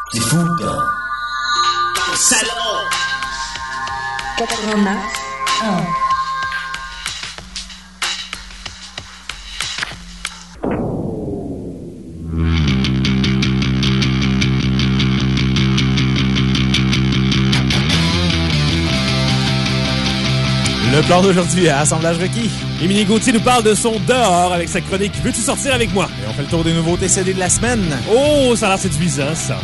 C'est fou, là. Salaud! 89 1. Le plan d'aujourd'hui à Assemblage requis. Émilie Gauthier nous parle de son dehors avec sa chronique « Veux-tu sortir avec moi? » Et on fait le tour des nouveautés CD de la semaine. Oh, ça a l'air séduisant, ça.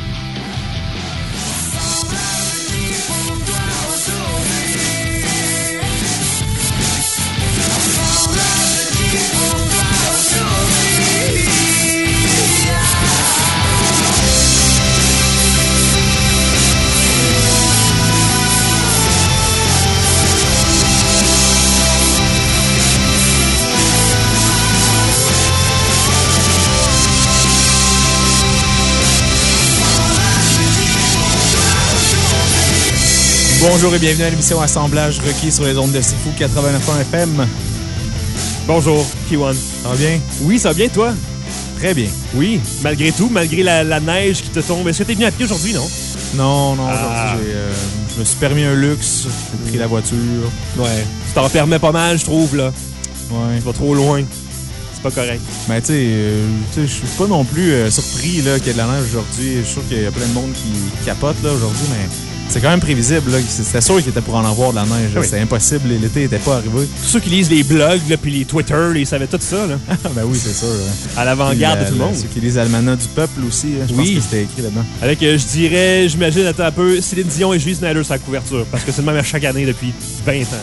Bonjour et bienvenue à l'émission Assemblage requis sur les ondes de C'est Fou 89.1 FM. Bonjour, Kiwan. Ça va bien? Oui, ça va bien, toi? Très bien. Oui, malgré tout, malgré la neige qui te tombe. Est-ce que t'es venu à pied aujourd'hui, non? Non, aujourd'hui, je me suis permis un luxe. J'ai pris la voiture. Ouais. Tu t'en permets pas mal, je trouve, là. Ouais. Tu vas trop loin. C'est pas correct. Mais tu sais, je suis pas non plus surpris là, qu'il y ait de la neige aujourd'hui. Je suis sûr qu'il y a plein de monde qui capote là, aujourd'hui, mais c'est quand même prévisible. C'était sûr qu'il était pour en avoir de la neige. Oui. C'était impossible. L'été n'était pas arrivé. Tous ceux qui lisent les blogs, là, puis les Twitter, ils savaient tout ça, là. Ben oui, c'est sûr. À l'avant-garde de tout le monde. Ceux qui lisent Almanach du peuple aussi, je pense que c'était écrit là-dedans. Avec, je dirais, j'imagine, attends un peu, Céline Dion et Julie Snyder sur la couverture, parce que c'est le même à chaque année depuis 20 ans.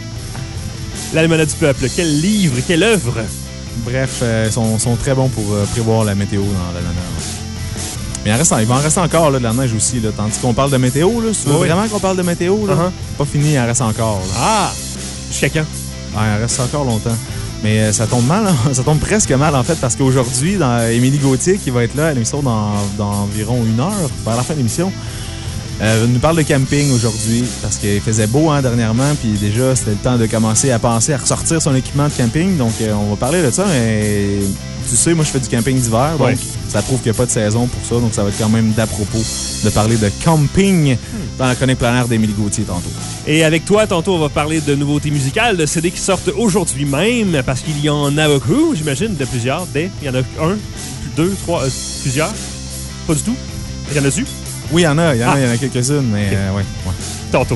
L'Almanach du peuple, quel livre, quelle œuvre! Bref, ils sont très bons pour prévoir la météo dans l'Almanach. Mais il va en rester encore là, de la neige aussi. Là, tandis qu'on parle de météo, là, si tu veux vraiment qu'on parle de météo, là, pas fini, il en reste encore. Là. Ah! Jusqu'à quand? Ah, il en reste encore longtemps. Mais ça tombe mal, hein? Ça tombe presque mal en fait, parce qu'aujourd'hui, dans Émilie Gauthier, qui va être là à l'émission dans environ 1 heure, vers la fin de l'émission, nous parle de camping aujourd'hui, parce qu'il faisait beau dernièrement, puis déjà, c'était le temps de commencer à penser à ressortir son équipement de camping. Donc, on va parler de ça, mais tu sais, moi, je fais du camping d'hiver, donc ça prouve qu'il n'y a pas de saison pour ça, donc ça va être quand même d'à propos de parler de camping dans la chronique plein air d'Émilie Gauthier tantôt. Et avec toi, tantôt, on va parler de nouveautés musicales, de CD qui sortent aujourd'hui même, parce qu'il y en a beaucoup, j'imagine, de plusieurs. Il y en a 1, 2, 3, plusieurs. Pas du tout. Il y en a-tu? Oui, il y en a quelques-unes, mais ouais. Tantôt.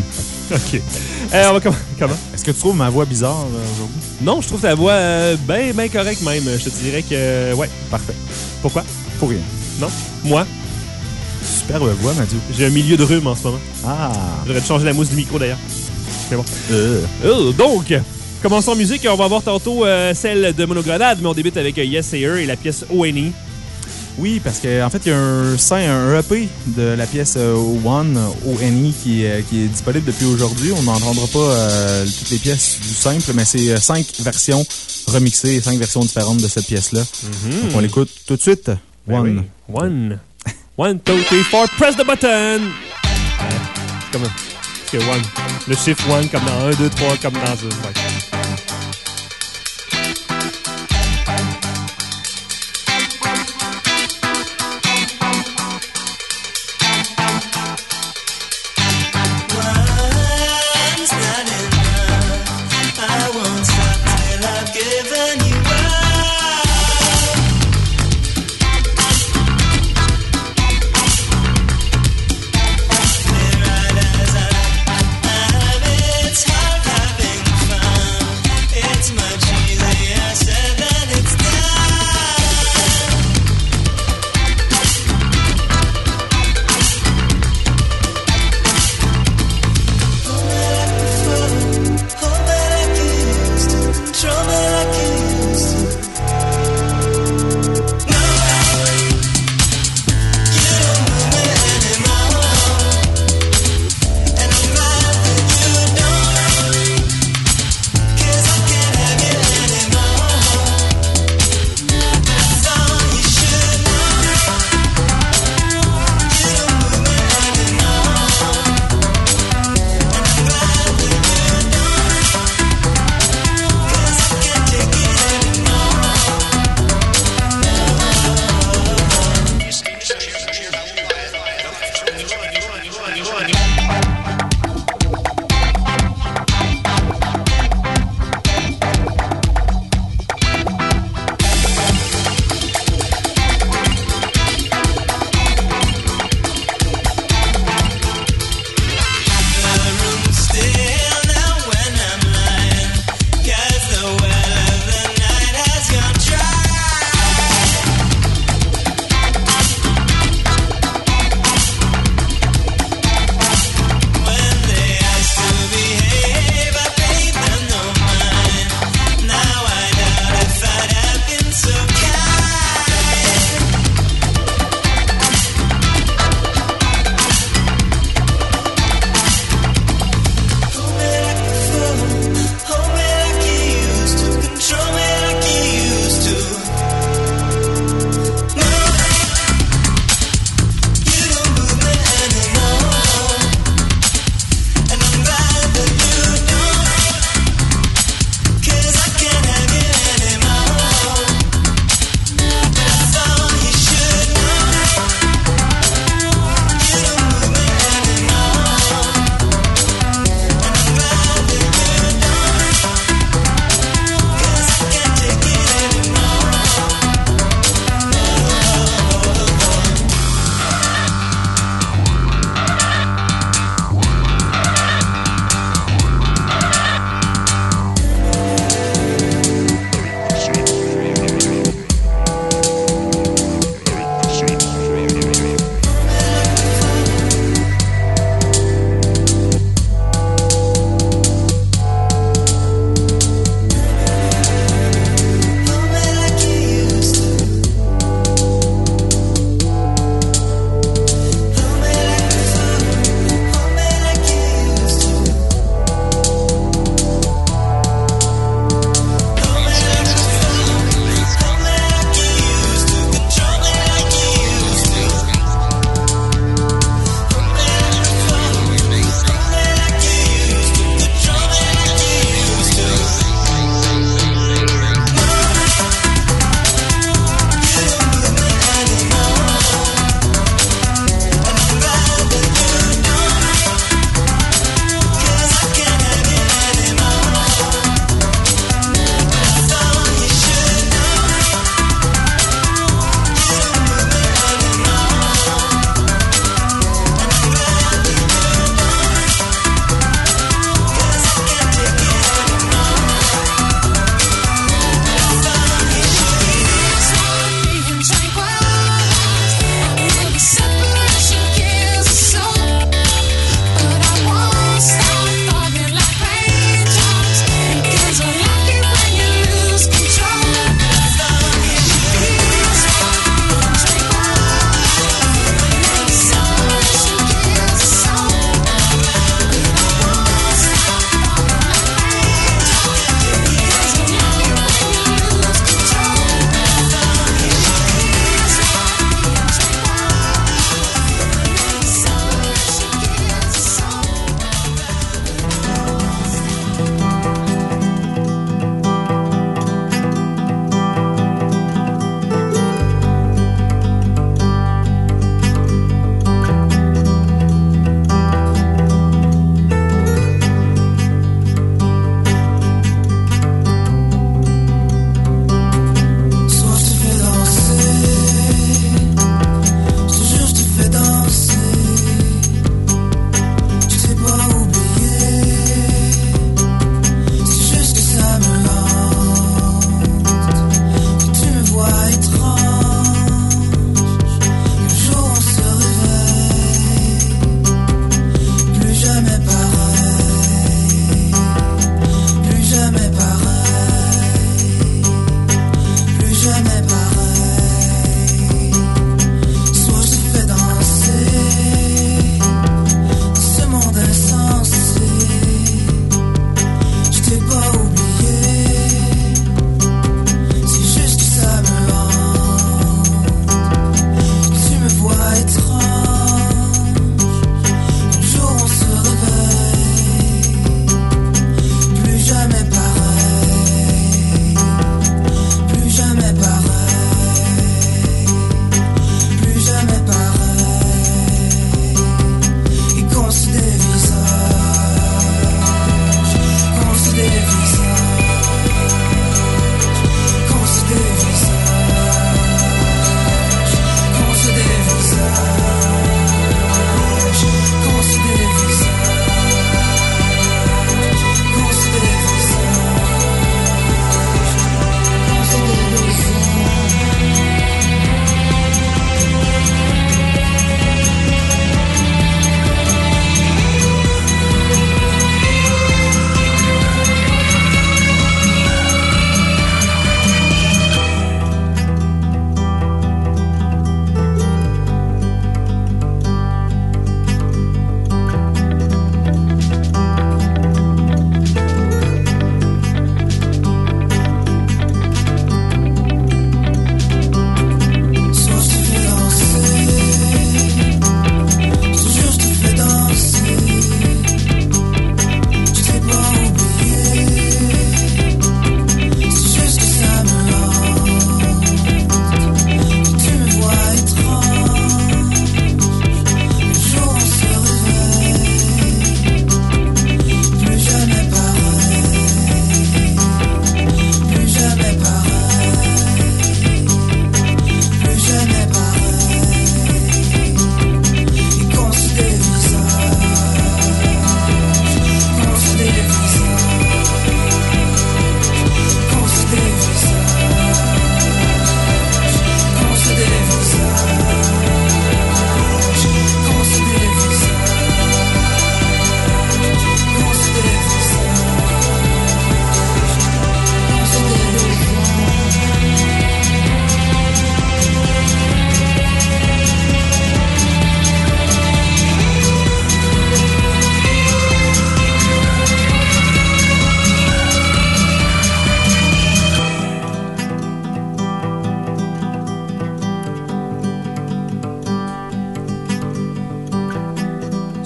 OK. On va comment? Est-ce que tu trouves ma voix bizarre aujourd'hui? Non, je trouve ta voix bien correcte même. Je te dirais que... Ouais. Parfait. Pourquoi? Pour rien. Non? Moi? Superbe voix, Mathieu. J'ai un milieu de rhume en ce moment. Ah! J'aurais dû changer la mousse du micro, d'ailleurs. Mais bon. Donc, commençons en musique. On va voir tantôt celle de Monogrenade, mais on débute avec Yes Ayer et la pièce O.N.E. Oui, parce qu'en fait, il y a un EP de la pièce One, O.N.E, qui est disponible depuis aujourd'hui. On n'entendra pas toutes les pièces du simple, mais c'est 5 versions remixées, 5 versions différentes de cette pièce-là. Donc, on l'écoute tout de suite. One. Oui. One. 1, 2, 3, 4, press the button! C'est comme c'est one. Le chiffre 1 comme dans 1, 2, 3 comme dans 2. Ouais.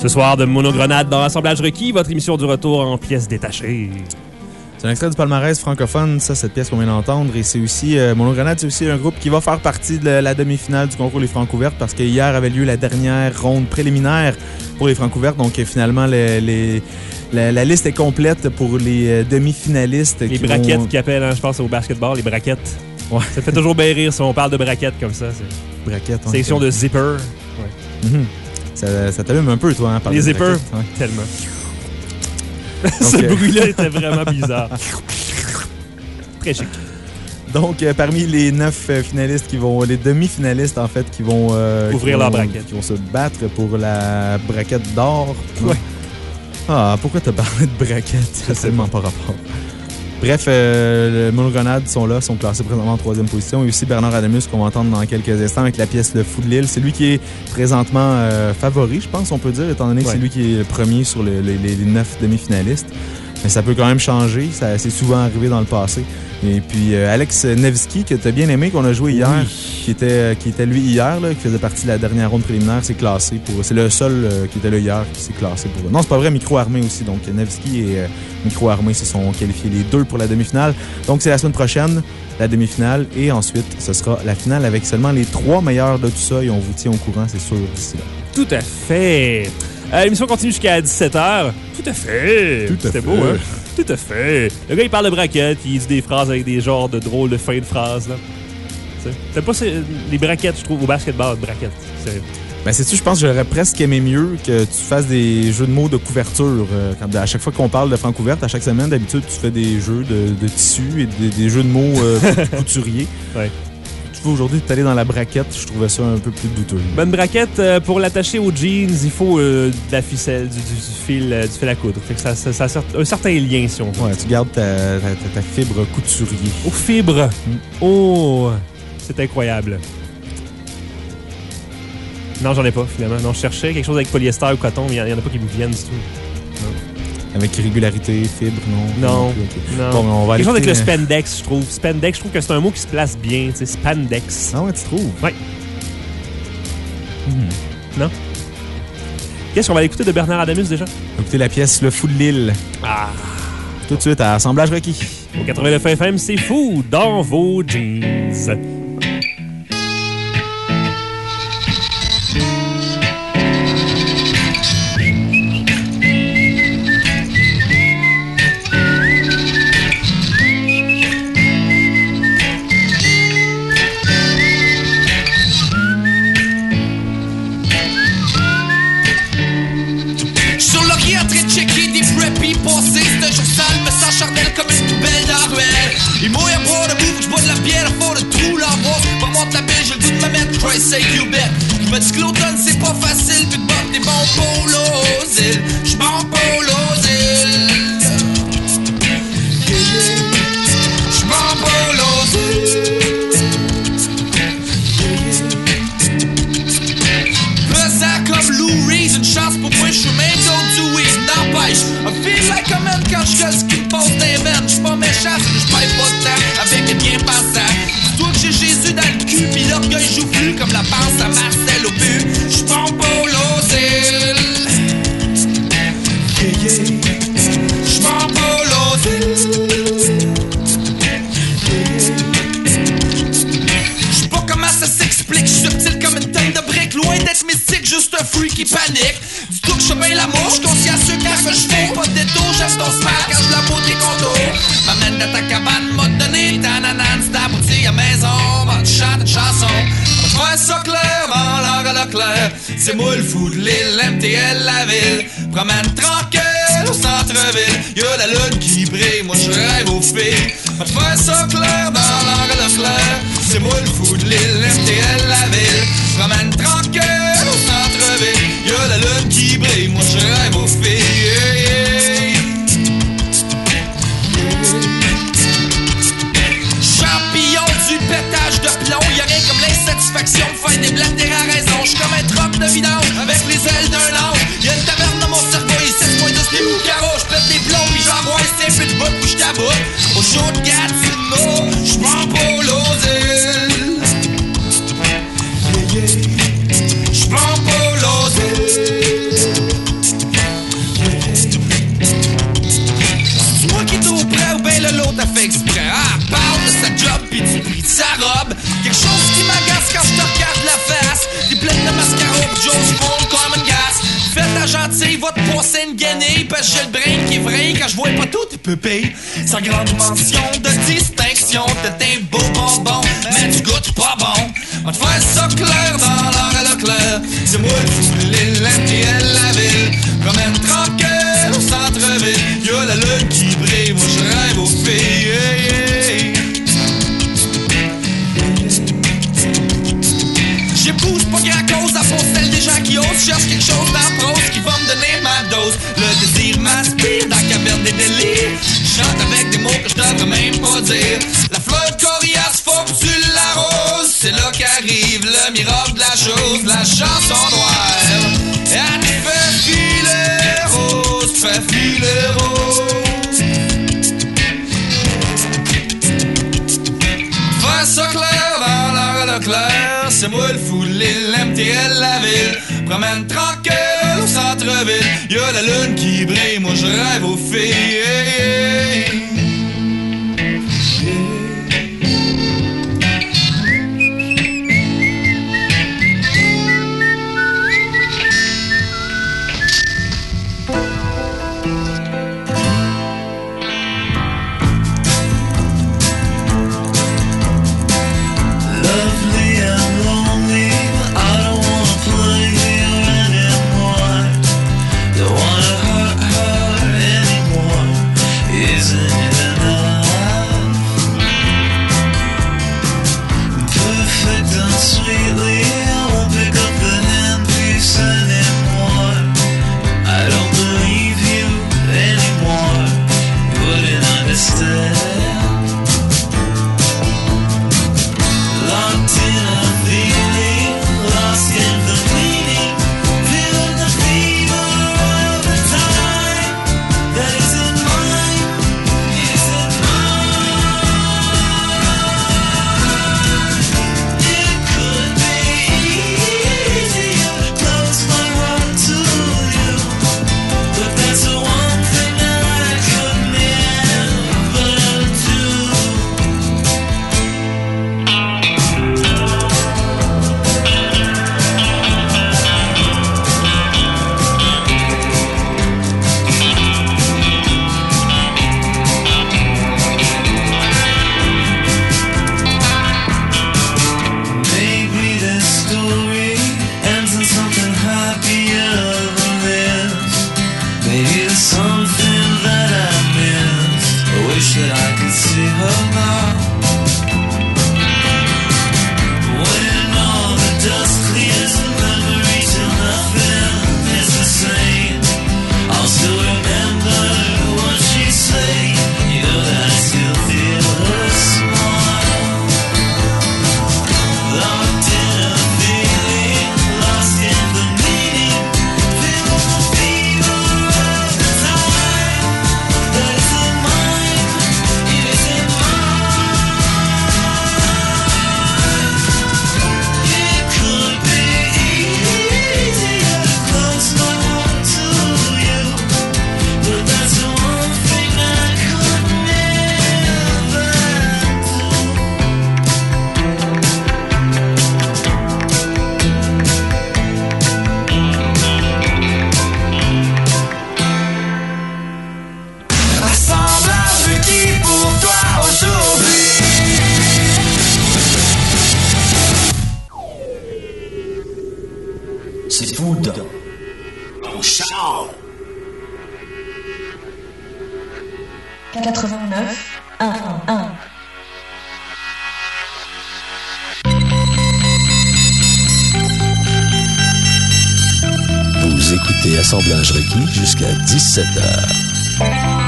Ce soir de Monogrenade dans l'assemblage requis, votre émission du retour en pièces détachées. C'est un extrait du palmarès francophone, ça, cette pièce qu'on vient d'entendre. Et c'est aussi, Monogrenade, c'est aussi un groupe qui va faire partie de la demi-finale du concours Les Francouvertes parce que hier avait lieu la dernière ronde préliminaire pour les Francouvertes. Donc, finalement, la liste est complète pour les demi-finalistes. Les braquettes qui appellent, hein, je pense, au basketball, les braquettes. Ouais. Ça fait toujours bien rire si on parle de braquettes comme ça. Braquettes, section de zipper. Ouais. Ça t'allume un peu, toi, hein, par les zippers, ouais. Tellement. Ce bruit-là était vraiment bizarre. Très chic. Donc, parmi les 9 finalistes les demi-finalistes, en fait, qui vont ouvrir leur braquette. Qui vont se battre pour la braquette d'or. Ouais. Ah, pourquoi t'as parlé de braquette? Ça n'a tellement pas rapport. Bref, les Monogrenades sont classés présentement en 3e position. Il y a aussi Bernard Adamus qu'on va entendre dans quelques instants avec la pièce Le Fou de Lille. C'est lui qui est présentement favori, je pense, on peut dire, étant donné que c'est lui qui est le premier sur les 9 demi-finalistes. Mais ça peut quand même changer. Ça c'est souvent arrivé dans le passé. Et puis, Alex Nevsky, que tu as bien aimé, qu'on a joué hier, qui était lui hier, là, qui faisait partie de la dernière ronde préliminaire, s'est classé pour. C'est le seul qui était là hier qui s'est classé pour. Non, c'est pas vrai, Micro Armé aussi. Donc, Nevsky et Micro Armé se sont qualifiés les deux pour la demi-finale. Donc, c'est la semaine prochaine, la demi-finale. Et ensuite, ce sera la finale avec seulement les 3 meilleurs de tout ça. Et on vous tient au courant, c'est sûr, d'ici là. Tout à fait. L'émission continue jusqu'à 17h. Tout à fait. C'était beau, hein? Tout à fait. Le gars, il parle de braquettes, il dit des phrases avec des genres de drôles de fin de phrases. T'aimes pas les braquettes, je trouve, au basketball, braquettes. Sérieux. Ben, sais-tu, je pense que j'aurais presque aimé mieux que tu fasses des jeux de mots de couverture. À chaque fois qu'on parle de Francouverte, à chaque semaine, d'habitude, tu fais des jeux de tissus et des jeux de mots couturiers. Ouais. Aujourd'hui, tu es allé dans la braquette, je trouvais ça un peu plus douteux. Bonne braquette, pour l'attacher aux jeans, il faut de la ficelle, du fil à coudre. Fait que ça sort un certain lien, si on veut. Ouais, tu gardes ta fibre couturier. Aux fibres. Oh, c'est incroyable. Non, j'en ai pas, finalement. Non, je cherchais quelque chose avec polyester ou coton, mais il n'y en a pas qui me viennent du tout. Non. Avec régularité, fibre, non? Non. Okay. Non. Bon, on va quelque chose avec le spandex, je trouve. Spandex, je trouve que c'est un mot qui se place bien. Tu sais, spandex. Ah ouais, tu trouves? Ouais. Non? Qu'est-ce qu'on va écouter de Bernard Adamus déjà? On va écouter la pièce Le Fou de Lille. Ah! Tout de suite à Assemblage requis. Au 89 FM, c'est fou dans vos jeans. Say you bet. Je me dis que l'automne c'est pas facile, puis de battre des bons polos îles. J'suis bon polos îles. J'suis bon polos îles. Pesant comme Lou Reed, une chance pour moi, j'suis même don't do it. N'empêche, I feel like a man quand j'gueule ce qui me passe des veines. J'suis pas méchant, j'perds pas de temps avec un bien passant. Dis-toi que j'ai Jésus dans le cul, pis l'orgueil joue plus comme la panse à Marcel au but. J'suis bon polos îles. J'suis bon polos îles. J'sais pas comment ça s'explique, j'suis subtil comme une tonne de briques. Loin d'être mystique, juste un freak qui panique. Dis-toi que j'fais bien l'amour, j'suis consciencieux quand je fais pas de détour. J'aime ton smile quand j'la peau tes contours. M'amène dans ta cabane, m'a donné ta nanane. C'est abouti à maison, m'a chanté une chanson. Faire ça clair dans l'heure à la claire. C'est moi le fou de l'île, MTL la ville. Promène tranquille au centre-ville. Y'a la lune qui brille, moi je rêve aux filles. Faire ça clair dans l'heure à la claire. C'est moi le fou de l'île, MTL la ville. Promène tranquille au centre-ville. Y'a la lune qui brille, moi je rêve aux filles. Yeah, yeah. Champion du pétage de plomb, y'a rien comme l'insatisfaction de faire des blagues à raison. J'suis comme un troc de vidange avec les ailes d'un ange. Y'a une taverne dans mon cerveau, il 7.2 les loups carreaux. J'pète des plombs, pis j'envoie un steak puis de bout, puis j'taboute. Au show de Gatineau, j'prends polos îles. passer une guenille parce que j'ai le brain qui est vrai. Quand je vois pas tout, tu peux payer. Sans grande mention de distinction, t'es un beau bonbon, mais tu goûtes pas bon. On te faire ça clair dans l'heure à la claire. C'est moi le fou, l'île, la ville. Promène tranquille au centre-ville. Y'a la lune qui brille, moi je rêve aux filles. Hey, hey. J'épouse pas grand cause à fond celle des gens qui osent. Cherche quelque chose dans la prose qui va me donner ma dose. Le désir m'aspire dans la caverne des délires. Chante avec des mots que je devrais même pas dire. La fleur de coriace, faut que tu l'arroses. C'est là qu'arrive le miracle de la chose. La chanson noire, elle te fait filer rose, te fait filer rose. Fais ça clair dans l'heure de clair. C'est moi le fou de l'île, MTL la ville. Promène tranquille au centre-ville. Y'a la lune qui brille, moi je rêve aux filles. Hey, hey. Vous écoutez Assemblage requis jusqu'à 17h.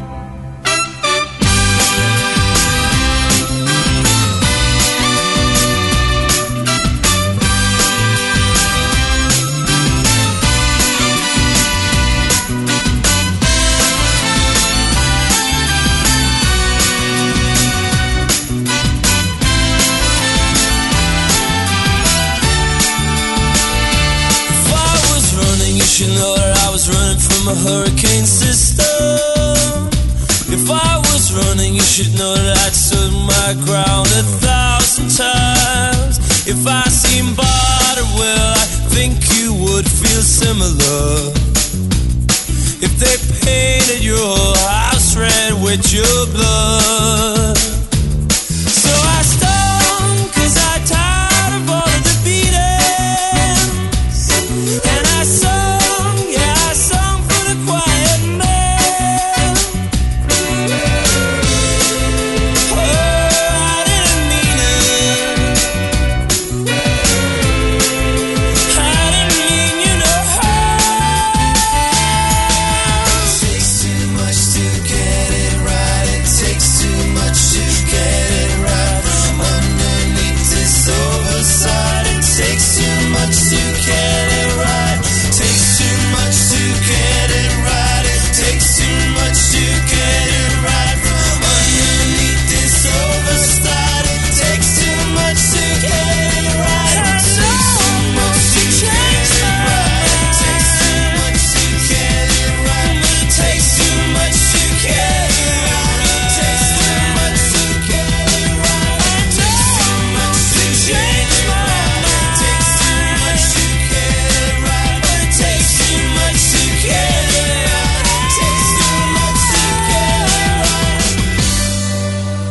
You know that I was running from a hurricane system. If I was running, you should know that I'd stood my ground 1,000 times. If I seemed bothered, well, I think you would feel similar. They painted your house red with your blood. So I stung 'cause I tired of all of the beatings. And I sung, yeah, I sung for the quiet man. Oh, I didn't mean it. I didn't mean you no harm. Takes too much to get it right. It takes too much to get it right. From underneath this oversight, it takes too much to get it right. Takes too much to get it right. It takes too much to get it right. From underneath this oversight, it takes too much to get it right. It takes too much to get it right. It takes too much to get it right. It takes too much to get it right. It takes too much to get it right. It takes too much to change my mind. It takes too much to get it right. It takes too much to get it right. It takes too much to get it right.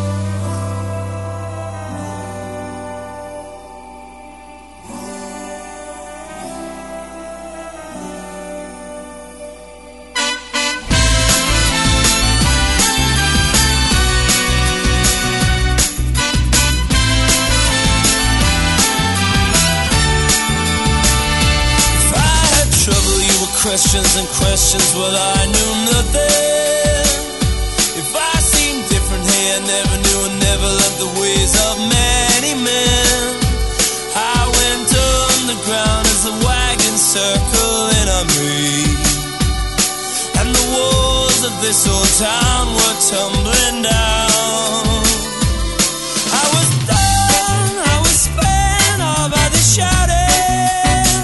If I had trouble, you were questions and questions, well, I knew nothing. If I seemed different, hey, I never knew and never loved the ways of many men. I went underground as the wagon circling on me, and the walls of this old town were tumbling down. I was done, I was spent all by the shouting,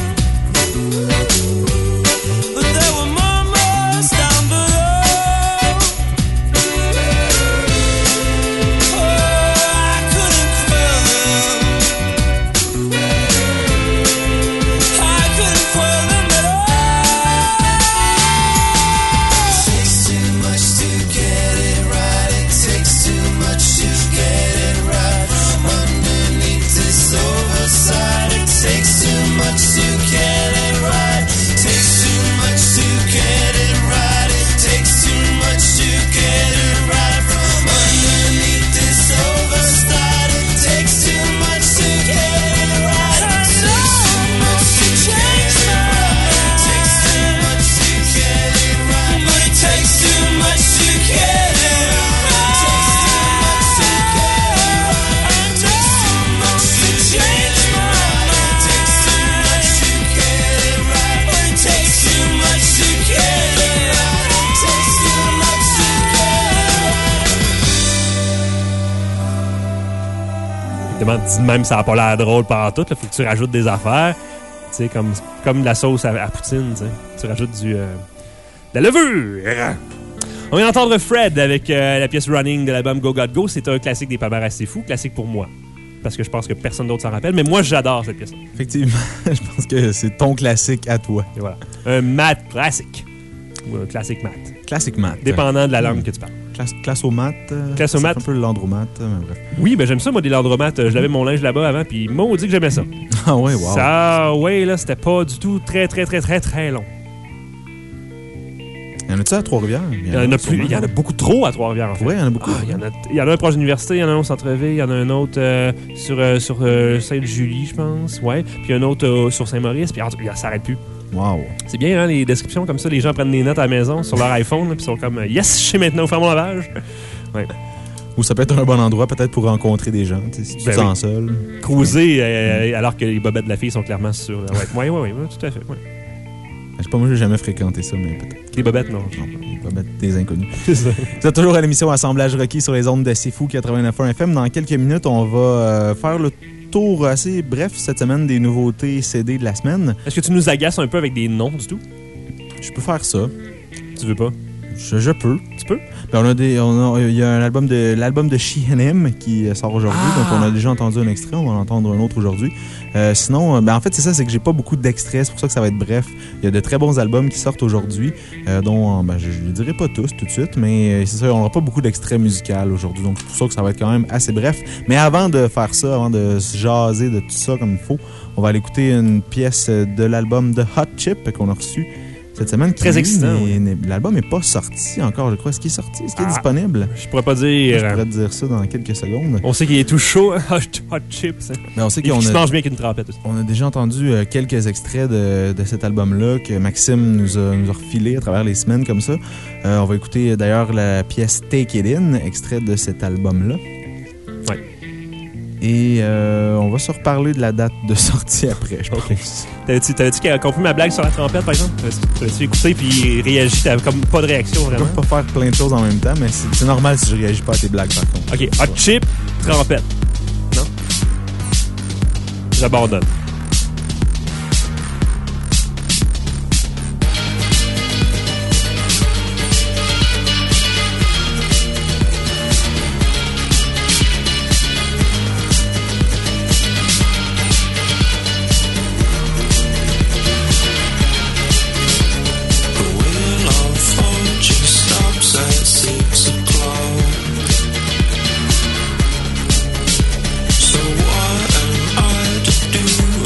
but there were murmurs down below. Oh, I couldn't quell them. I couldn't quell them at all. It takes too much to get it right. It takes too much to get it right. From underneath this oversight, it takes too much to get it right. Takes too much to get it right. It takes too much to get it right. From underneath this oversight, it takes too much to get it right. It takes too much to change my mind. It takes too much to get it right. But it takes too much to get it right. It takes too much to get it right. It takes too much to change my mind. It takes too much to get it right. But it takes too much to get it right. It takes too much to get it right. Évidemment, même ça n'a pas l'air drôle pendant tout. Il faut que tu rajoutes des affaires. Tu sais, comme de la sauce à poutine. Tu rajoutes de la levure. On vient d'entendre Fred avec la pièce Running de l'album Go God Go. C'est un classique des palmarès assez fou. Classique pour moi. Parce que je pense que personne d'autre s'en rappelle. Mais moi, j'adore cette pièce. Effectivement, je pense que c'est ton classique à toi. Et voilà. Un mat classique. Ou un classique mat. Classique mat. Dépendant de la langue que tu parles. Classomat. Classomat. C'est un peu le landromat, mais bref. Oui, ben j'aime ça, moi, des landromates. Je lavais mon linge là-bas avant, puis maudit que j'aimais ça. Ah ouais, wow. Ça, ouais, là, c'était pas du tout très long. Y en a-tu à Trois-Rivières? Il y en a plus. Il y en a beaucoup trop à Trois-Rivières, en fait. Oui, il y en a beaucoup. Il y en a un proche de l'université, il y en a un au centre-ville, il y en a un autre sur Sainte-Julie, je pense. Ouais. Puis un autre sur Saint-Maurice, puis ça s'arrête plus. Wow. C'est bien, hein, les descriptions comme ça. Les gens prennent des notes à la maison sur leur iPhone, puis ils sont comme yes, je sais maintenant où faire mon lavage. Ouais. Ou ça peut être un bon endroit peut-être pour rencontrer des gens, si tu te sens seul. Cruiser alors que les bobettes de la fille sont clairement sur. Oui, tout à fait. Ouais. Je sais pas, moi, j'ai jamais fréquenté ça, mais peut-être. Les bobettes, non. Les bobettes des inconnus. C'est ça. Vous êtes toujours à l'émission Assemblage Rocky sur les ondes de C'est Fou 89.1 FM. Dans quelques minutes, on va faire le tour assez bref cette semaine des nouveautés CD de la semaine. Est-ce que tu nous agaces un peu avec des noms du tout? Je peux faire ça. Tu veux pas? Je peux. Tu peux? Ben, il y a l'album de She and Him qui sort aujourd'hui, donc on a déjà entendu un extrait, on va en entendre un autre aujourd'hui. Sinon, en fait, c'est ça, c'est que j'ai pas beaucoup d'extraits, c'est pour ça que ça va être bref. Il y a de très bons albums qui sortent aujourd'hui, dont je ne dirai pas tous tout de suite, mais c'est ça, on n'aura pas beaucoup d'extraits musicaux aujourd'hui, donc c'est pour ça que ça va être quand même assez bref. Mais avant de faire ça, avant de se jaser de tout ça comme il faut, on va aller écouter une pièce de l'album de Hot Chip qu'on a reçu cette semaine. Très excitant. L'album n'est pas sorti encore, je crois. Est-ce qu'il est sorti? Est-ce qu'il est disponible? Je pourrais pas dire. Je pourrais te dire ça dans quelques secondes. On sait qu'il est tout chaud, Hot Chips. Mais on sait qu'il se mange bien avec une trompette aussi. On a déjà entendu quelques extraits de cet album-là que Maxime nous a refilé à travers les semaines comme ça. On va écouter d'ailleurs la pièce Take It In, extrait de cet album-là. Oui. Et on va se reparler de la date de sortie après, je pense. T'avais-tu compris ma blague sur la trompette, par exemple? T'avais-tu écouté puis réagi? T'avais comme pas de réaction, vraiment? Je peux pas faire plein de choses en même temps, mais c'est normal si je réagis pas à tes blagues, par contre. OK, Hot Chip, trompette. Non? J'abandonne. So what am I to do?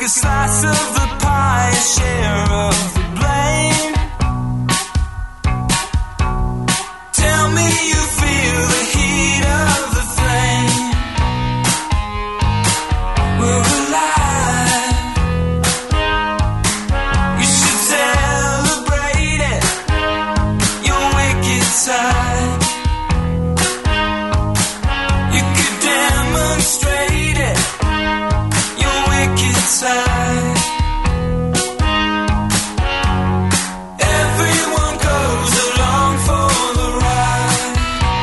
slice of the pie, a share of the blame. Tell me you feel the heat of the flame. We're alive. You should celebrate it, your wicked side. You could demonstrate it, your wicked side. Everyone goes along for the ride.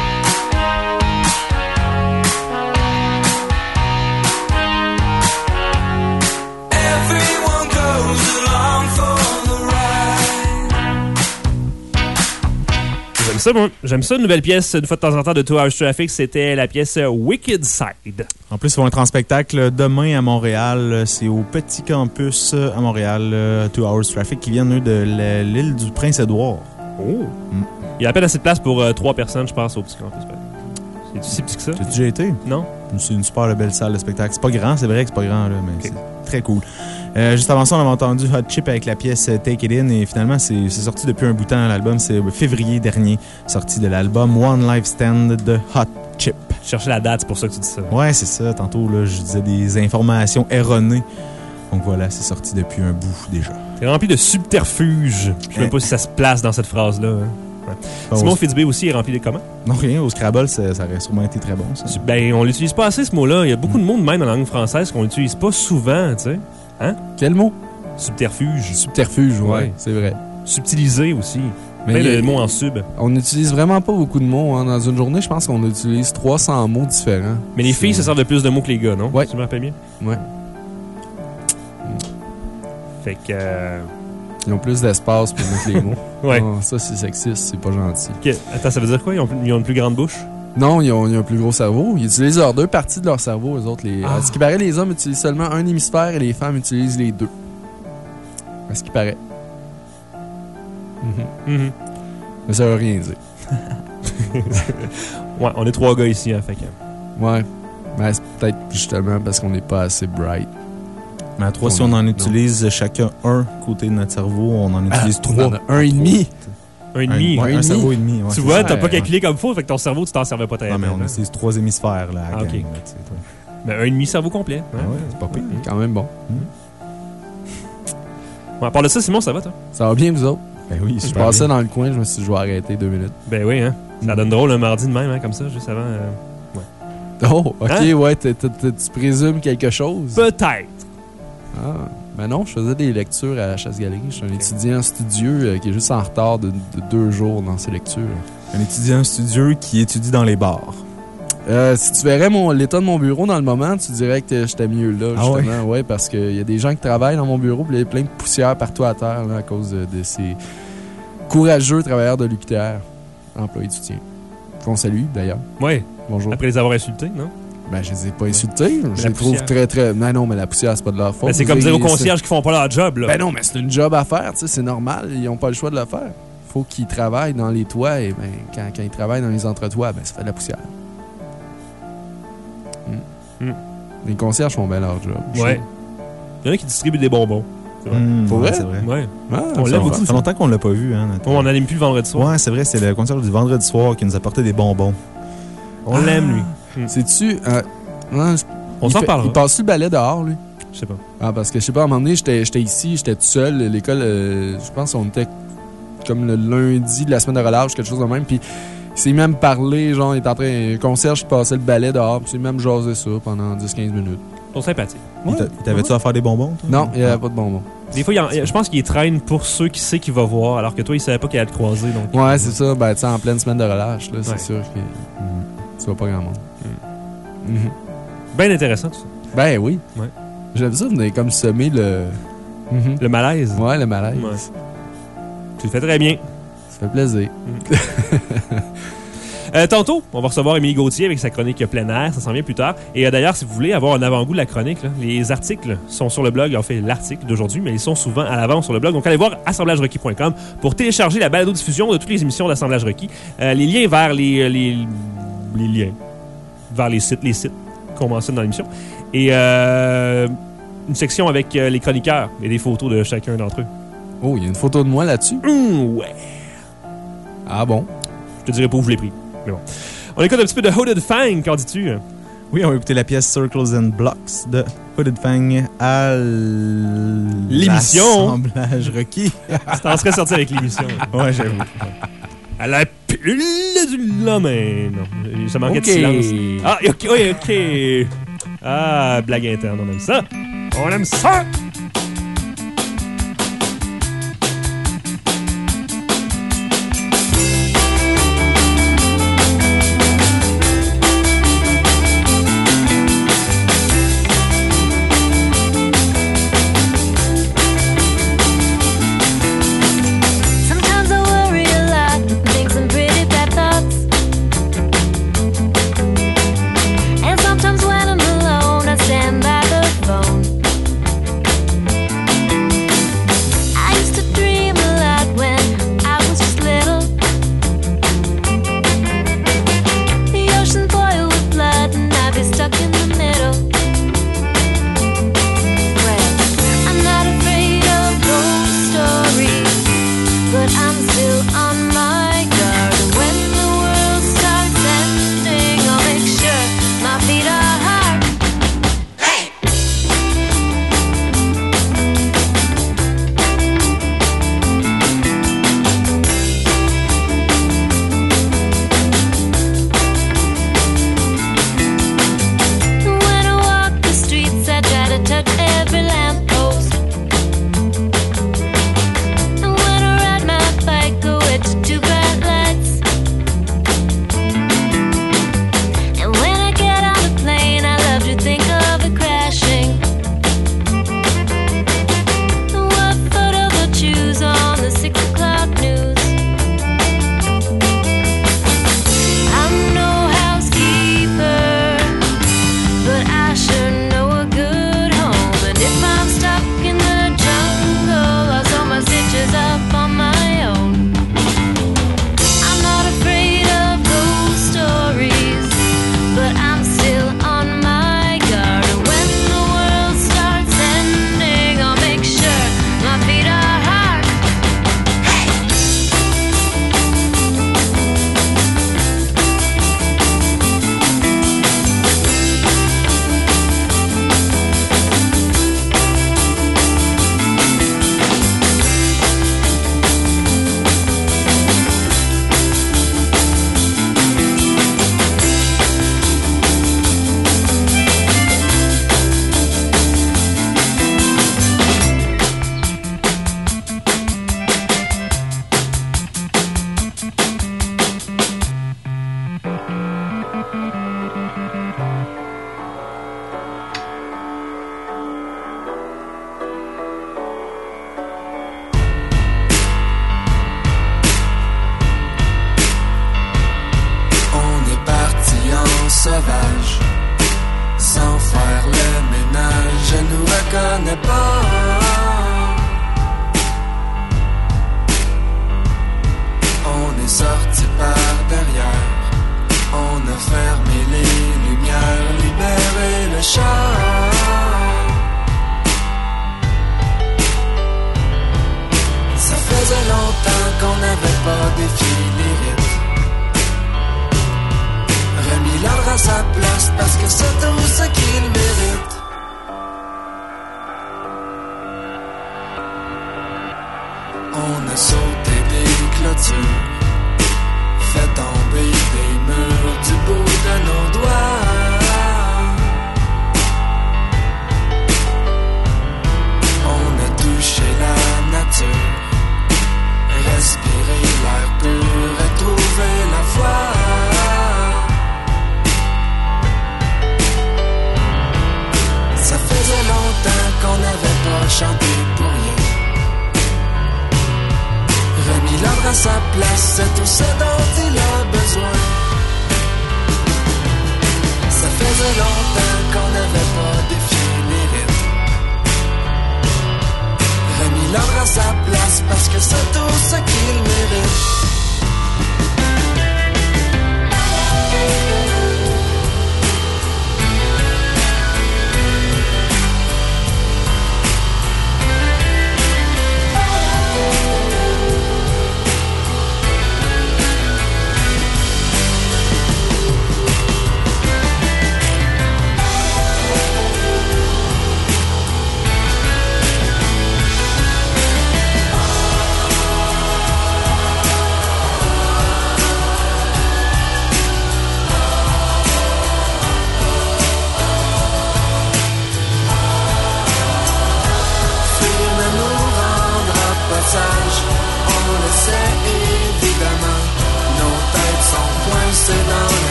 Everyone goes along for the ride. J'aime ça, moi. J'aime ça, une nouvelle pièce, une fois de temps en temps, de 2 Hours Traffic. C'était la pièce Wicked Side. En plus, ils vont être en spectacle demain à Montréal. C'est au Petit Campus à Montréal, 2 Hours Traffic, qui viennent, eux, de l'île du Prince-Édouard. Oh! Il y a à peine assez de place pour 3 personnes, je pense, au petit campus. C'est si petit que ça? T'as déjà été? Non? C'est une super belle salle de spectacle. C'est pas grand, c'est vrai que c'est pas grand, là, mais c'est très cool. Juste avant ça, on avait entendu Hot Chip avec la pièce Take It In, et finalement, c'est sorti depuis un bout de temps, l'album. C'est février dernier, sorti de l'album One Life Stand de Hot Chip. Je cherchais la date, c'est pour ça que tu dis ça. Ouais, c'est ça. Tantôt, là, je disais des informations erronées. Donc voilà, c'est sorti depuis un bout déjà. C'est rempli de subterfuges. Je sais même pas si ça se place dans cette phrase-là. Hein. Ouais. Simon Fitzbé aussi est rempli de comment? Non, rien. Au Scrabble, ça aurait sûrement été très bon, ça. Ben, on l'utilise pas assez, ce mot-là. Il y a beaucoup de mots de même en langue française qu'on l'utilise pas souvent, tu sais. Hein? Quel mot? Subterfuge. Subterfuge, ouais. C'est vrai. Subtiliser aussi. Mais plein de mots en sub. On n'utilise vraiment pas beaucoup de mots. Hein. Dans une journée, je pense qu'on utilise 300 mots différents. Mais les filles se servent de plus de mots que les gars, non? Ouais. Tu me rappelles bien? Ouais. Fait que... Ils ont plus d'espace pour mettre les mots. Ouais. Oh, ça, c'est sexiste, c'est pas gentil. Okay. Attends, ça veut dire quoi? Ils ont une plus grande bouche? Non, ils ont un plus gros cerveau. Ils utilisent leurs 2 parties de leur cerveau, eux autres. À ce qui paraît, les hommes utilisent seulement un hémisphère et les femmes utilisent les 2. À ce qui paraît. Mm-hmm. Mais ça veut rien dire. Ouais, on est 3 gars ici, hein, fait que... Ouais. Mais c'est peut-être justement parce qu'on n'est pas assez bright. Mais à 3, si on en utilise chacun un côté de notre cerveau, on en utilise 3. On en a un et demi. Un et demi. Un cerveau et demi. Ouais, tu vois, t'as pas calculé comme faut, fait que ton cerveau, tu t'en servais pas très bien. Non, mais on utilise 3 hémisphères, là, à ok. gang, là, mais un et demi cerveau complet. Ah ouais, c'est pas pire. Quand même bon. Ouais, à part de ça, Simon, ça va, toi? Ça va bien, vous autres? Ben oui, Je passais dans le coin, je me suis dit, je vais arrêter 2 minutes. Ben oui, hein. Ça donne drôle un mardi de même, hein, comme ça, juste avant. Oh, ok, Hein? ouais, tu présumes quelque chose? Peut-être. Ah, ben non, je faisais des lectures à la Chasse-Galerie. Je suis un étudiant studieux qui est juste en retard de 2 jours dans ses lectures. Un étudiant studieux qui étudie dans les bars. Si tu verrais l'état de mon bureau dans le moment, tu dirais que j'étais mieux là, justement. Ah ouais, parce qu'il y a des gens qui travaillent dans mon bureau, puis il y a plein de poussière partout à terre là, à cause de ces courageux travailleurs de l'UQTR, employés de soutien. Qu'on salue, d'ailleurs. Ouais. Bonjour. Après les avoir insultés, non? Ben, je les ai pas insultés. Je la les trouve poussière. très... Mais non, mais la poussière, c'est pas de leur faute. Ben, c'est comme dire aux concierges qui font pas leur job, là. Ben non, mais c'est une job à faire, tu sais, c'est normal. Ils ont pas le choix de le faire. Faut qu'ils travaillent dans les toits, et ben, quand ils travaillent dans les entretoits, ben, ça fait de la poussière. Les concierges font bien leur job. Ouais. Il y en a qui distribuent des bonbons. C'est vrai. Pour vrai? C'est vrai. Ouais. Ah, On Ça l'a fait beaucoup. longtemps qu'on l'a pas vu, hein. notre- On n'anime plus le vendredi soir. Ouais, c'est vrai, c'est le concert du vendredi soir qui nous apportait des bonbons. On l'aime, lui. Sais-tu... non, On s'en reparlera. Il passe-tu le balai dehors, lui? Je sais pas. Ah, parce que je sais pas, à un moment donné, j'étais ici, j'étais tout seul. L'école, je pense qu'on était comme le lundi de la semaine de relâche, quelque chose de même. Puis il s'est même parlé, genre, il est en train. Un concierge qui passait le balai dehors, puis il s'est même jasé ça pendant 10-15 minutes. Ils sont sympathiques. T'avais-tu à faire des bonbons, toi? Non, il n'y avait pas de bonbons. Des fois, je pense qu'ils traînent pour ceux qui savent qu'il va voir, alors que toi, il savait pas qu'il allait te croiser. Donc, Ouais, c'est ça. Ben, tu sais, en pleine semaine de relâche, là, c'est Ouais. sûr que tu vois pas grand monde. bien intéressant, tout ça. Ben oui. Ouais. J'aime ça, vous avez comme semé le. Le malaise. Ouais, le malaise. Ouais. Tu le fais très bien. Ça fait plaisir. Tantôt, on va recevoir Émilie Gauthier avec sa chronique plein air. Ça s'en vient plus tard. Et d'ailleurs, si vous voulez avoir un avant-goût de la chronique, là, les articles sont sur le blog. En fait, l'article d'aujourd'hui, mais ils sont souvent à l'avance sur le blog. Donc, allez voir assemblagerequis.com pour télécharger la balado-diffusion de toutes les émissions d'Assemblage Requis. Les liens vers les liens vers les sites qu'on mentionne dans l'émission. Et une section avec les chroniqueurs et des photos de chacun d'entre eux. Oh, il y a une photo de moi là-dessus? Ouais. Ah bon? Je te dirai pas où je l'ai pris. Mais bon. On écoute un petit peu de Hooded Fang, qu'en dis-tu? Oui, on va écouter la pièce Circles and Blocks de Hooded Fang à l'émission. L'assemblage requis. Tu t'en serais sorti avec l'émission. Ouais, j'avoue. À la pilule du lendemain. Non, ça manquait Ok. de silence. Ah, ok, oui, ok. Ah, blague interne, on aime ça. On aime ça! Sometimes I worry a lot, think some pretty bad thoughts. And sometimes when I'm alone, I stand by the phone. I used to dream a lot when I was just little. The ocean boiled with blood and I'd be stuck in the middle. Well, I'm not afraid of ghost stories, but I'm still on my guard. And when the world starts ending, I'll make sure my feet are hard. Hey! When I walk the streets, I try to touch every lamppost. And when I ride my bike, go into two bright lights. And when I get on a plane, I love to think of it crashing. What photo will choose on the 6 o'clock news? I'm no housekeeper, but I sure know a good home. And if I'm stuck in the jungle, I'll sew my stitches up on my own. I'm not afraid of ghost stories, but I'm still on my guard. And when the world starts ending, I'll make sure my feet are hard. On est parti en sauvage, sans faire le ménage, je nous reconnais pas. On est sorti par derrière, on a fermé les lumières, libéré le char. Ça faisait longtemps qu'on n'avait pas défié les rites. Remis l'ordre à sa place parce que c'est tout ce qu'il mérite. On a sauté des clôtures, fait tomber des murs du bout de nos doigts. On a touché la nature, respiré l'air pur et trouvé la voie.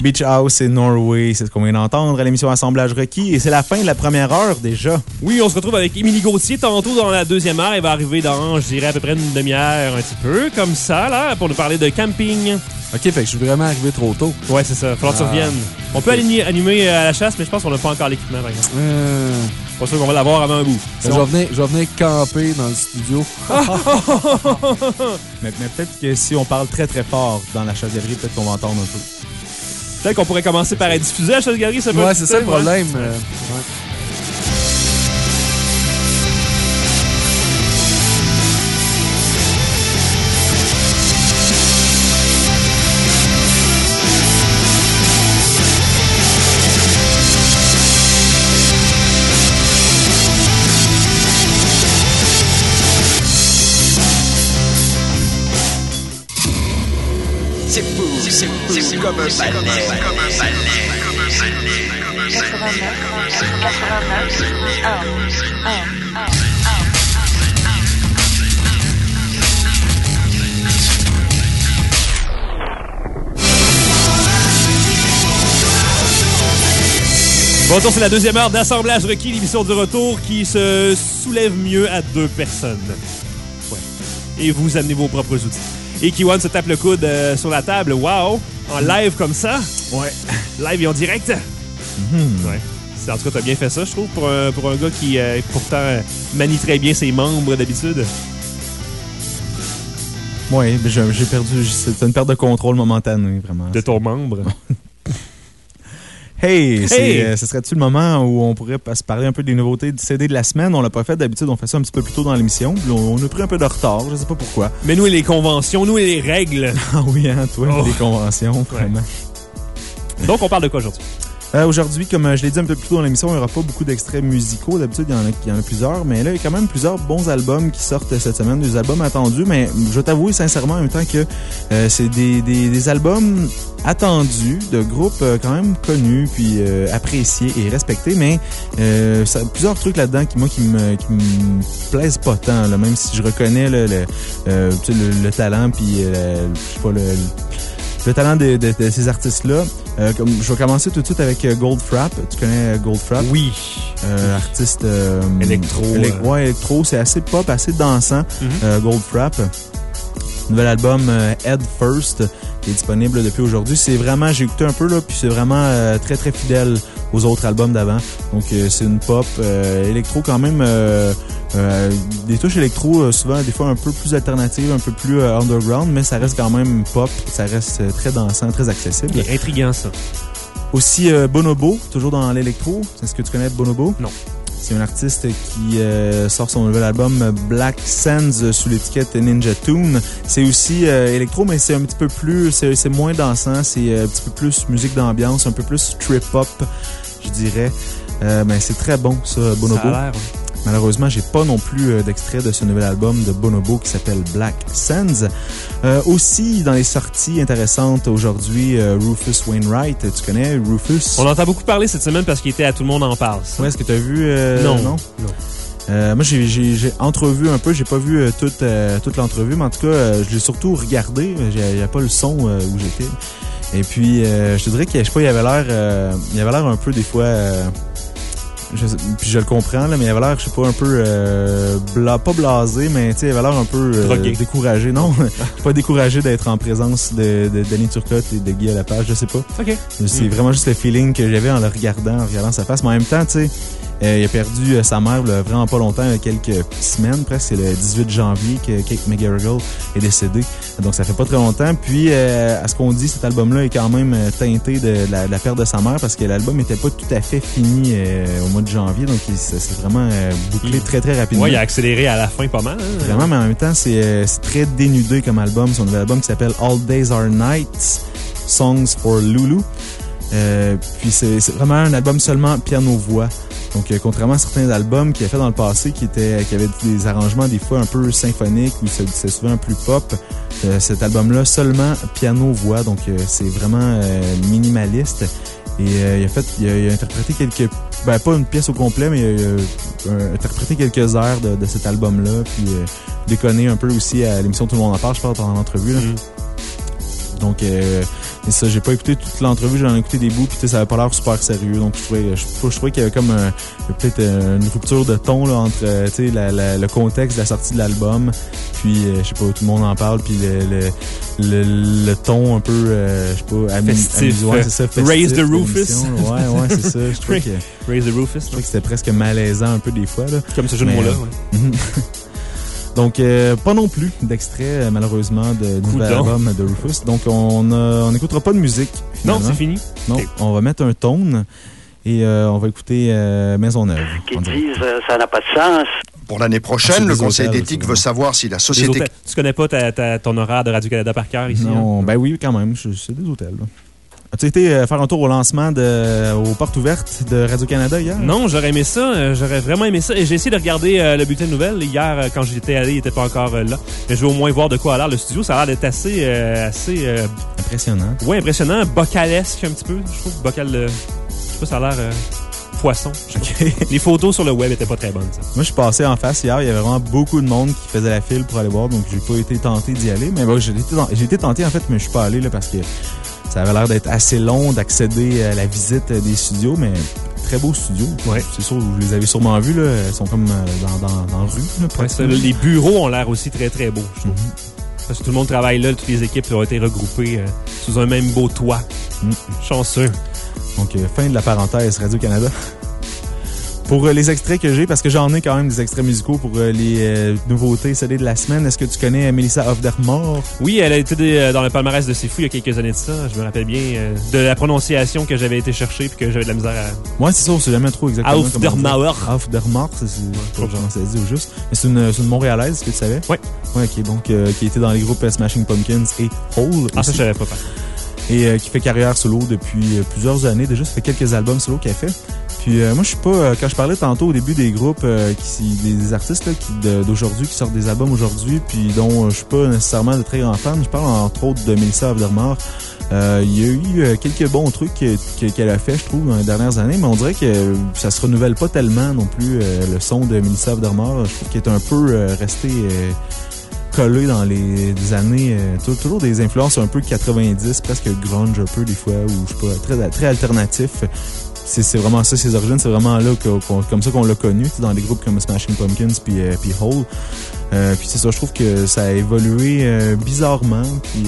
Beach House et Norway, c'est ce qu'on vient d'entendre à l'émission Assemblage requis. Et c'est la fin de la première heure déjà. Oui, on se retrouve avec Émilie Gauthier tantôt dans la deuxième heure. Elle va arriver dans, je dirais, à peu près une demi-heure, un petit peu, comme ça, là, pour nous parler de camping. OK, fait que je suis vraiment arrivé trop tôt. Ouais, c'est ça. Falloir que tu reviennes. On peut animer à la chasse, mais je pense qu'on n'a pas encore l'équipement, par exemple. Pas sûr qu'on va l'avoir avant un bout. Je vais venir camper dans le studio. mais peut-être que si on parle très très fort dans la chasse-galerie, peut-être qu'on va entendre un peu. Peut-être qu'on pourrait commencer par être diffusé à la chasse-galerie, ça peut Ouais, c'est ça le problème. Ouais. C'est comme un balai. Bon, c'est la deuxième heure d'Assemblage requis, l'émission du retour qui se soulève mieux à 2 personnes. Ouais. Et vous amenez vos propres outils. Et Kiwan se tape le coude sur la table. Wow! En live comme ça. Ouais. Live et en direct. Ouais. En tout cas, t'as bien fait ça, je trouve, pour un gars qui, pourtant, manie très bien ses membres d'habitude. Ouais, j'ai perdu. C'est une perte de contrôle momentanée, vraiment. De ton membre. Hey! Ce serait-tu le moment où on pourrait se parler un peu des nouveautés du CD de la semaine? On l'a pas fait d'habitude, on fait ça un petit peu plus tôt dans l'émission. On a pris un peu de retard, je sais pas pourquoi. Mais nous et les conventions, nous et les règles. Ah oui, hein, toi, les conventions, vraiment. Donc, on parle de quoi aujourd'hui? Aujourd'hui, comme je l'ai dit un peu plus tôt dans l'émission, il n'y aura pas beaucoup d'extraits musicaux. D'habitude, il y en a plusieurs. Mais là, il y a quand même plusieurs bons albums qui sortent cette semaine. Des albums attendus. Mais je vais t'avouer sincèrement en même temps que c'est des albums attendus de groupes quand même connus puis appréciés et respectés. Mais plusieurs trucs là-dedans qui me plaisent pas tant. Là, même si je reconnais le talent puis je sais pas le talent de ces artistes-là. Je vais commencer tout de suite avec Goldfrapp. Tu connais Goldfrapp? Oui. Artiste électro. Électro, c'est assez pop, assez dansant. Goldfrapp. Nouvel album Head First qui est disponible depuis aujourd'hui. C'est vraiment, j'ai écouté un peu là, puis c'est vraiment très très fidèle aux autres albums d'avant. Donc c'est une pop électro quand même. Des touches électro, souvent, des fois un peu plus alternatives, un peu plus underground, mais ça reste quand même pop, ça reste très dansant, très accessible. C'est intriguant, ça. Aussi, Bonobo, toujours dans l'électro. Est-ce que tu connais Bonobo? Non. C'est un artiste qui sort son nouvel album Black Sands sous l'étiquette Ninja Tune. C'est aussi électro, mais c'est un petit peu plus, c'est moins dansant, c'est un petit peu plus musique d'ambiance, un peu plus trip-hop, je dirais. Mais c'est très bon, ça, Bonobo. Ça a l'air, Malheureusement, j'ai pas non plus d'extrait de ce nouvel album de Bonobo qui s'appelle Black Sands. Aussi, dans les sorties intéressantes aujourd'hui, Rufus Wainwright. Tu connais Rufus? On entend beaucoup parler cette semaine parce qu'il était à Tout le monde en parle. Ouais, est-ce que tu as vu? Non. Moi, j'ai entrevu un peu. J'ai pas vu toute l'entrevue, mais en tout cas, je l'ai surtout regardé. Il n'y a pas le son où j'étais. Et puis, je te dirais que, je sais pas, il avait l'air un peu des fois... puis je le comprends, là, mais il avait l'air, je sais pas, un peu pas blasé, mais il avait l'air un peu découragé. Non, pas découragé d'être en présence de Danny Turcotte et de Guy Lepage, je sais pas. OK. C'est vraiment juste le feeling que j'avais en regardant sa face. Mais en même temps, tu sais, il a perdu sa mère vraiment pas longtemps, il y a quelques semaines, presque. C'est le 18 janvier que Kate McGarrigle est décédée. Donc ça fait pas très longtemps. Puis à ce qu'on dit, cet album-là est quand même teinté de la perte de sa mère parce que l'album était pas tout à fait fini au mois de janvier. Donc c'est vraiment bouclé très très rapidement. Ouais, il a accéléré à la fin pas mal. Hein? Vraiment, mais en même temps, c'est très dénudé comme album. Son nouvel album qui s'appelle All Days Are Nights, Songs for Lulu. Puis c'est vraiment un album seulement piano-voix. Donc, contrairement à certains albums qu'il a fait dans le passé qui avaient des arrangements des fois un peu symphoniques ou c'est souvent plus pop, cet album-là, seulement piano-voix. Donc, c'est vraiment minimaliste. Et il a interprété quelques... Ben, pas une pièce au complet, mais il a interprété quelques heures de cet album-là. Puis, déconné un peu aussi à l'émission Tout le monde en parle, je parle en entrevue. Là. Donc, Et ça, j'ai pas écouté toute l'entrevue, j'en ai écouté des bouts, puis ça avait pas l'air super sérieux. Donc, je trouvais qu'il y avait comme peut-être une rupture de ton là, entre le contexte de la sortie de l'album, puis je sais pas, tout le monde en parle, puis le ton un peu, je sais pas, festif. Ouais, c'est ça, festif. Raise the Rufus. Ouais, c'est ça. Je trouvais que Raise the Rufus. je trouvais que c'était presque malaisant un peu des fois. Là. Comme ce jeu de Mais, mots-là. Ouais. Donc, pas non plus d'extrait, malheureusement, de nouvel album de Rufus. Donc, on n'écoutera pas de musique. Non, finalement. c'est fini. Non, Okay. on va mettre un tone et on va écouter Maisonneuve. Qui disent ça n'a pas de sens. Pour l'année Ah, prochaine, c'est le des Conseil hôtels, d'éthique ça, veut savoir si la Les société... hôtels. Tu connais pas ton horaire de Radio-Canada par cœur ici? Non, hein? ben oui, quand même. C'est des hôtels. Là. As-tu été faire un tour au lancement aux portes ouvertes de Radio-Canada hier? Non, j'aurais aimé ça. J'aurais vraiment aimé ça. Et j'ai essayé de regarder le bulletin de nouvelles. Hier, quand j'étais allé, il n'était pas encore là. Mais je vais au moins voir de quoi a l'air le studio. Ça a l'air d'être assez Impressionnant. ouais, impressionnant. Bocalesque un petit peu. Je trouve bocal de... Je sais pas, ça a l'air poisson. OK. Les photos sur le web étaient pas très bonnes. Ça. Moi, je suis passé en face hier. Il y avait vraiment beaucoup de monde qui faisait la file pour aller voir. Donc, j'ai pas été tenté d'y aller. Mais bon, j'ai été tenté, en fait, mais je suis pas allé là, parce que ça avait l'air d'être assez long d'accéder à la visite des studios. Mais très beau studio. Ouais. C'est sûr, vous les avez sûrement vus. Là. Ils sont comme dans la rue. Là, Ouais, ça, les bureaux ont l'air aussi très, très beaux, je trouve. Parce que tout le monde travaille là. Toutes les équipes ont été regroupées sous un même beau toit. Chanceux. Donc, fin de la parenthèse Radio-Canada. Pour les extraits que j'ai, parce que j'en ai quand même des extraits musicaux pour les nouveautés CD de la semaine, est-ce que tu connais Melissa Aufdermore? Oui, elle a été dans le palmarès de C'est Fou il y a quelques années de ça. Je me rappelle bien de la prononciation que j'avais été chercher puis que j'avais de la misère à... Ouais, c'est ça, on sait jamais trop exactement. Aufdermauer. Aufdermore, je sais pas comment ça se dit au juste. Mais c'est une Montréalaise, est-ce que tu savais? Ouais. Ouais, ok, donc qui était dans les groupes Smashing Pumpkins et Hole. Ah, ça, aussi. je savais pas. Et qui fait carrière solo depuis plusieurs années. Déjà, ça fait quelques albums solo qu'elle fait. Puis moi, je suis pas... quand je parlais tantôt au début des groupes, des artistes là, d'aujourd'hui, qui sortent des albums aujourd'hui, puis dont je suis pas nécessairement de très grand fan, je parle entre autres de Melissa Aufdermore. Il y a eu quelques bons trucs qu'elle a fait, je trouve, dans les dernières années, mais on dirait que ça se renouvelle pas tellement non plus, le son de Melissa Aufdermore. Je trouve qu'il est un peu resté... collé dans les années, toujours des influences un peu 90, presque grunge un peu des fois, ou je sais pas, très, très alternatif. C'est vraiment ça, ses origines, c'est vraiment là comme ça qu'on l'a connu, dans des groupes comme Smashing Pumpkins puis Hole. Puis c'est ça, je trouve que ça a évolué bizarrement, puis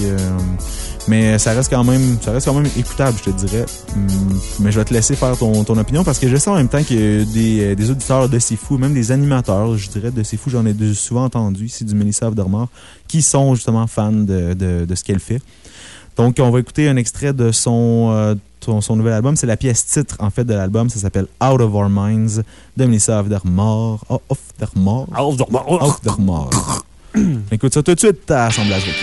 mais ça reste quand même écoutable, je te dirais. Mais je vais te laisser faire ton opinion, parce que je sais en même temps qu'il y a des auditeurs de C'est Fou, même des animateurs, je dirais, de C'est Fou, j'en ai souvent entendu ici, du Melissa Aufdermore, qui sont justement fans de ce qu'elle fait. Donc, on va écouter un extrait de son nouvel album. C'est la pièce titre, en fait, de l'album. Ça s'appelle Out of Our Minds, de Melissa Aufdermore. Aufdermore. Écoute ça tout de suite à Assemblage Requis.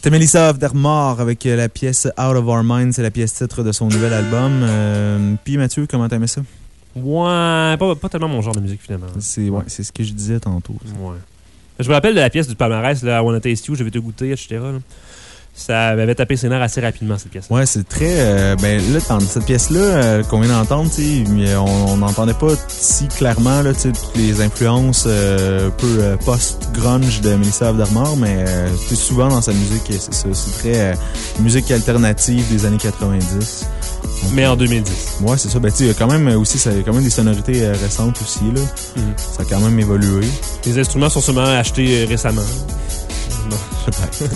C'était Melissa Aftermore avec la pièce Out of Our Mind. C'est la pièce titre de son nouvel album. Puis Mathieu, comment t'aimais ça? Ouais, pas tellement mon genre de musique finalement. C'est ce que je disais tantôt. Ouais. Je me rappelle de la pièce du palmarès, là, I Wanna Taste You, j'avais tout goûté, etc. Là. Ça m'avait tapé ses nerfs assez rapidement, cette pièce. Ouais, c'est très... ben là, dans cette pièce-là, qu'on vient d'entendre, on n'entendait pas si clairement là, toutes les influences un peu post-grunge de Melissa Aftermore, mais souvent dans sa musique, c'est ça. C'est très musique alternative des années 90. Donc, mais en 2010. Ouais, c'est ça. Ben, tu sais, quand même aussi, ça a quand même des sonorités récentes aussi, là. Ça a quand même évolué. Les instruments sont sûrement achetés récemment. Non, je sais pas.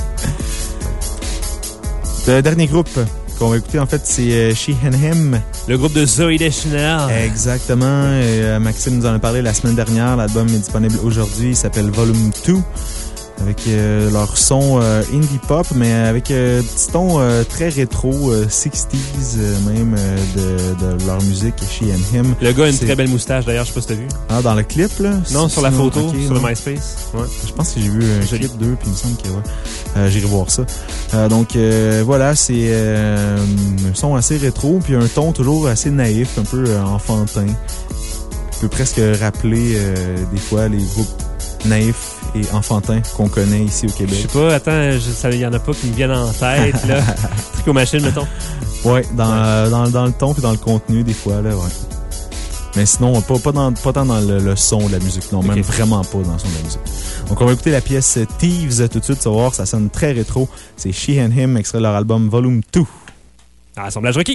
Le dernier groupe qu'on va écouter, en fait, c'est She and Him. Le groupe de Zooey Deschanel. Exactement. Et, Maxime nous en a parlé la semaine dernière. L'album est disponible aujourd'hui. Il s'appelle Volume 2. Avec leur son indie pop, mais avec petit ton très rétro, 60s même de leur musique, She and Him. Le gars a une très belle moustache d'ailleurs, je sais pas si t'as vu. Ah, dans le clip, là? Non, sur la photo, okay, sur le MySpace. Ouais. Je pense que j'ai vu un clip d'eux, puis il me semble que ouais. J'irai voir ça. Donc voilà, c'est un son assez rétro, puis un ton toujours assez naïf, un peu enfantin. On peut presque rappeler des fois les groupes naïfs et enfantins qu'on connaît ici au Québec. Je sais pas, attends, il y en a pas qui me viennent en tête, là. Trico Machine, mettons. Ouais, dans le ton et dans le contenu, des fois, là, ouais. Mais sinon, pas tant dans le son de la musique, non, même vraiment pas dans le son de la musique. Donc, on va écouter la pièce Thieves tout de suite, ça va voir, ça sonne très rétro. C'est She and Him, extrait de leur album Volume 2. Assemblage requis.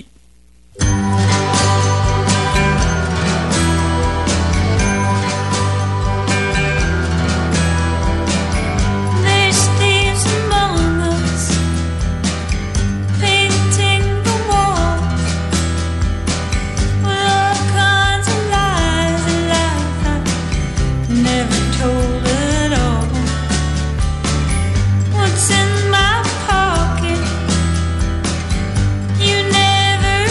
What's in my pocket? You never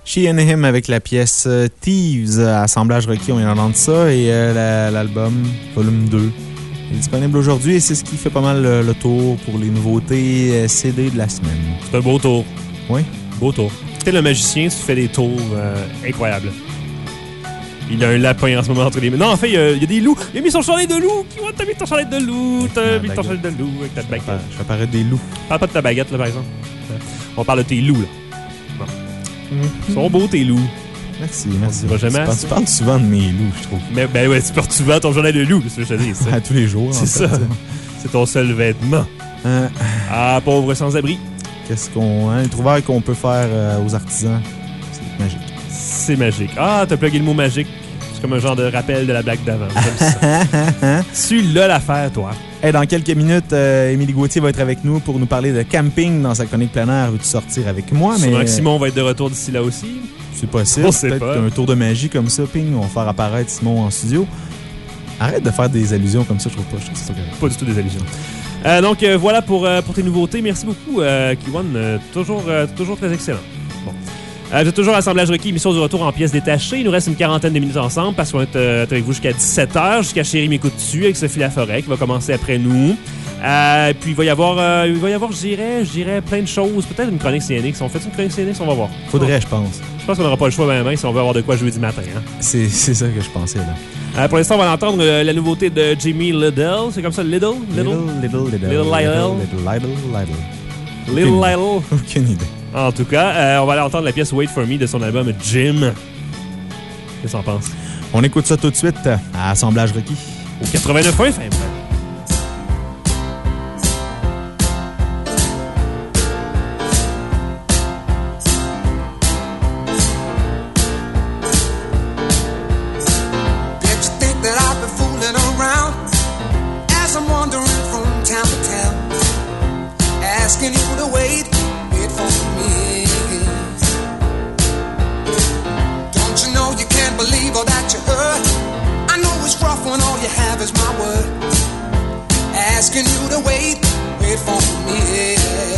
She and Him avec la pièce Thieves, assemblage requis, on vient d'entendre ça, et l'album volume 2 est disponible aujourd'hui et c'est ce qui fait pas mal le tour pour les nouveautés CD de la semaine. C'est un beau tour. Oui. Beau tour. T'es le magicien, tu fais des tours incroyables. Il a un lapin en ce moment entre les mains. Non, en fait, il y a des loups. Il a mis son chalet de loup. T'as mis ton chalet de loup. T'as mis ton chalet de loup avec ta baguette. Je fais apparaître des loups. Parle pas de ta baguette, là, par exemple. On parle de tes loups, là. Bon. Ils sont beaux, tes loups. Merci. Tu parles souvent de mes loups, je trouve. Mais ben ouais, tu portes souvent ton journal de loup, c'est ce que je te dis. À tous les jours, c'est ça. C'est ton seul vêtement. Ah, pauvre sans-abri. Qu'est-ce qu'on... les trouvailles qu'on peut faire aux artisans, c'est magique. C'est magique. Ah, t'as plugué le mot magique. C'est comme un genre de rappel de la blague d'avant. J'aime ça. Tu l'as l'affaire, toi. Hey, dans quelques minutes, Émilie Gauthier va être avec nous pour nous parler de camping dans sa chronique plein air. Veux-tu sortir avec moi? Sûrement que Simon va être de retour d'ici là aussi. C'est possible. On sait peut-être pas. un tour de magie comme ça, ping, on va faire apparaître Simon en studio. Arrête de faire des allusions comme ça, je trouve pas. Je trouve ça pas du tout des allusions. Donc voilà pour tes nouveautés. Merci beaucoup, Kiwan. Toujours très excellent. Bon. J'ai toujours Assemblage requis, émission du retour en pièces détachées. Il nous reste une quarantaine de minutes ensemble parce qu'on va être avec vous jusqu'à 17h, jusqu'à Chérie m'écoute-tu avec Sophie Laforêt qui va commencer après nous. Puis il va y avoir, je dirais, plein de choses. Peut-être une chronique CNX. On fait une chronique CNX, on va voir. Faudrait, je pense. Je pense qu'on n'aura pas le choix même si on veut avoir de quoi jeudi matin. Hein? C'est ça que je pensais, là. Pour l'instant, on va entendre la nouveauté de Jamie Liddell. C'est comme ça, Liddell? Little Lydell. Aucune idée. En tout cas, on va aller entendre la pièce Wait For Me de son album Jim. Qu'est-ce qu'on pense? On écoute ça tout de suite à Assemblage requis. Au 89 FM. Asking you to wait for me. Don't you know you can't believe all that you heard? I know it's rough when all you have is my word. Asking you to wait for me.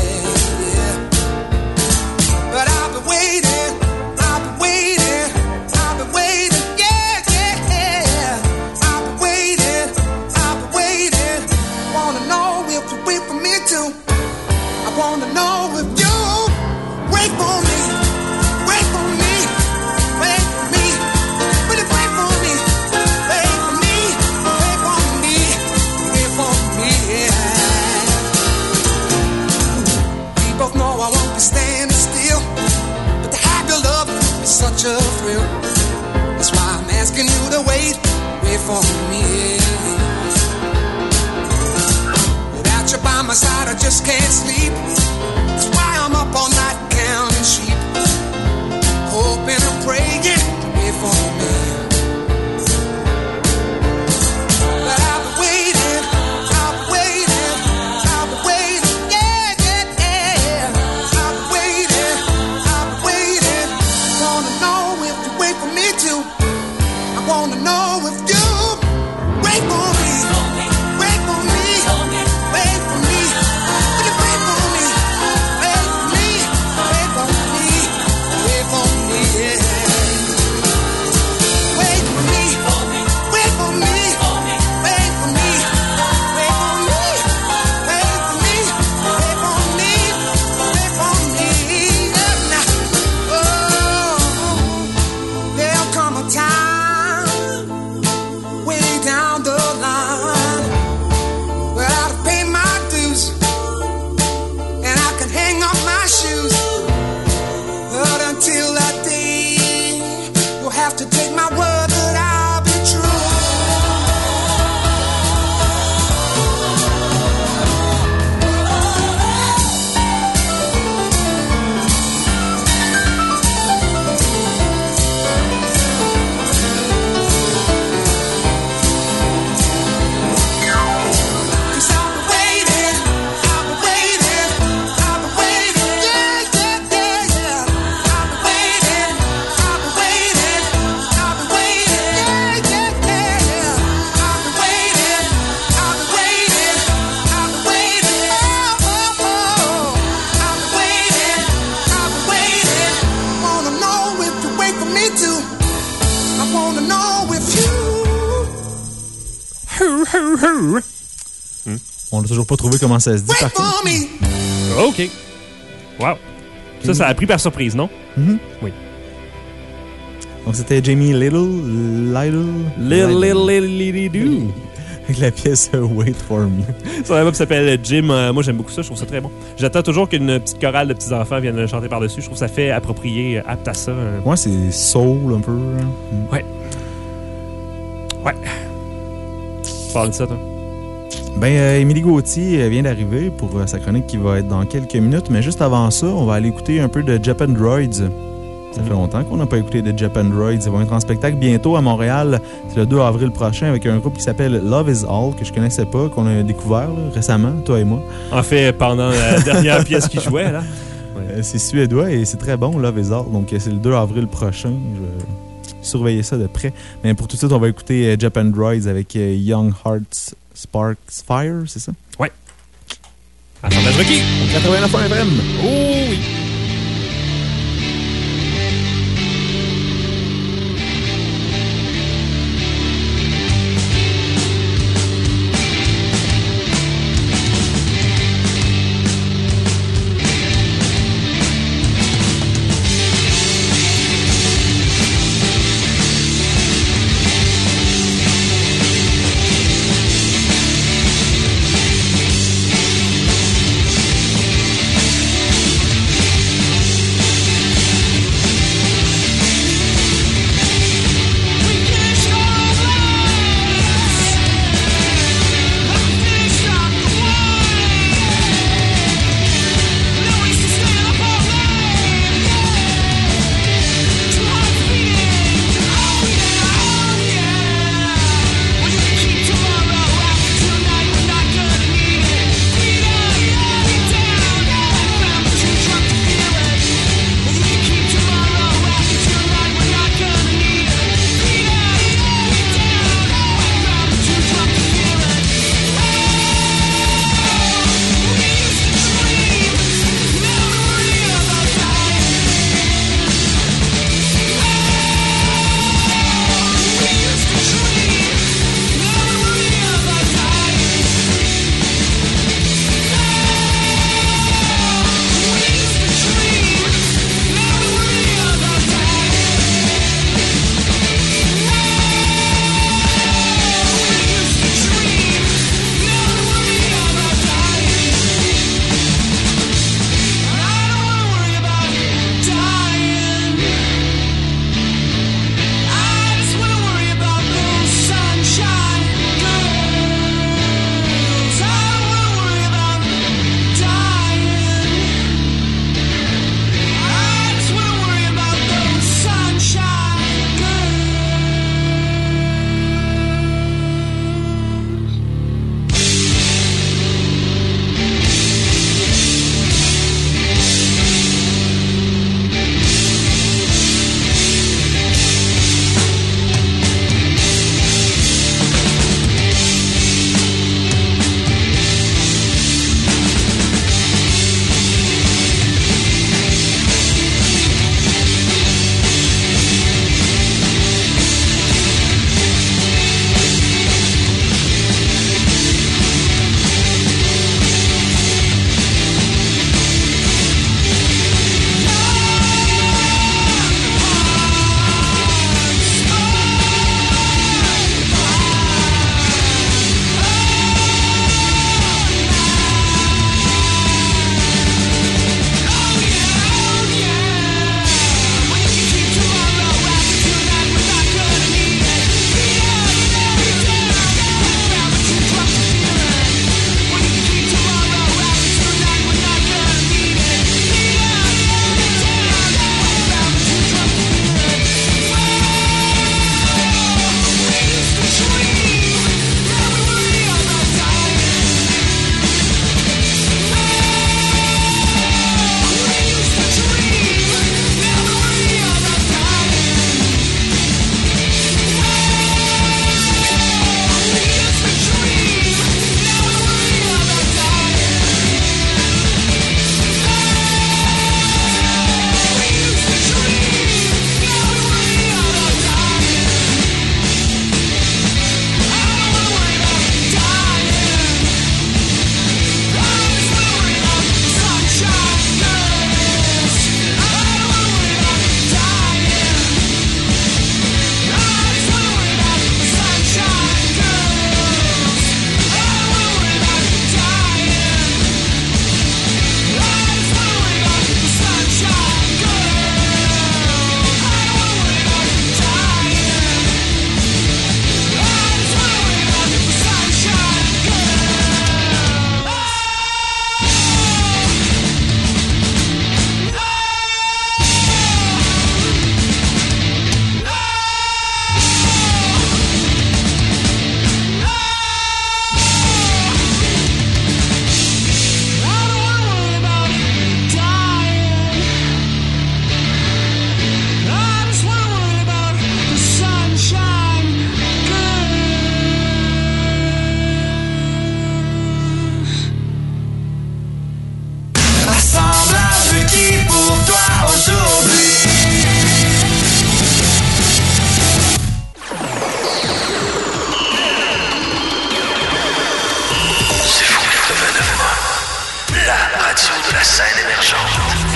But I've been waiting, I've been waiting, I've been waiting, yeah. I've been waiting, I've been waiting. Wanna know if you wait for me too. I wanna know if you wait for me, wait for me, wait for me. Will you wait for me, wait for me, wait for me, wait for me, yeah. We both know I won't be standing still, but to have your love is such a thrill. That's why I'm asking you to wait for me. You're by my side, I just can't sleep. That's why I'm up all night counting sheep, hoping and praying wait for me. But I've been waiting, I've been waiting, I've been waiting, yeah. I've been waiting, I've been waiting. Wanna know if you wait for me too. I wanna know if you wait for me. Yeah. On n'a toujours pas trouvé comment ça se dit, par contre. OK. Wow. Ça a pris par surprise, non? Oui. Donc, c'était Jamie Little. Avec la pièce Wait For Me. Son album s'appelle Jim. Moi, j'aime beaucoup ça. Je trouve ça très bon. J'attends toujours qu'une petite chorale de petits-enfants vienne le chanter par-dessus. Je trouve que ça fait approprié, apte à ça. Ouais, c'est soul un peu. Ouais. Parle de ça, toi. Ben, Émilie Gauthier vient d'arriver pour sa chronique qui va être dans quelques minutes. Mais juste avant ça, on va aller écouter un peu de Japan Droids. Ça fait longtemps qu'on n'a pas écouté de Japan Droids. Ils vont être en spectacle bientôt à Montréal. C'est le 2 avril prochain avec un groupe qui s'appelle Love Is All, que je connaissais pas, qu'on a découvert là, récemment, toi et moi. En fait, pendant la dernière pièce qu'ils jouaient, là. Ouais. C'est suédois et c'est très bon, Love Is All. Donc, c'est le 2 avril prochain. Je vais surveiller ça de près. Mais pour tout de suite, on va écouter Japan Droids avec Young Hearts Sparks Fire, c'est ça? Ouais. Assemblage requis. 89 FM. Oh oui.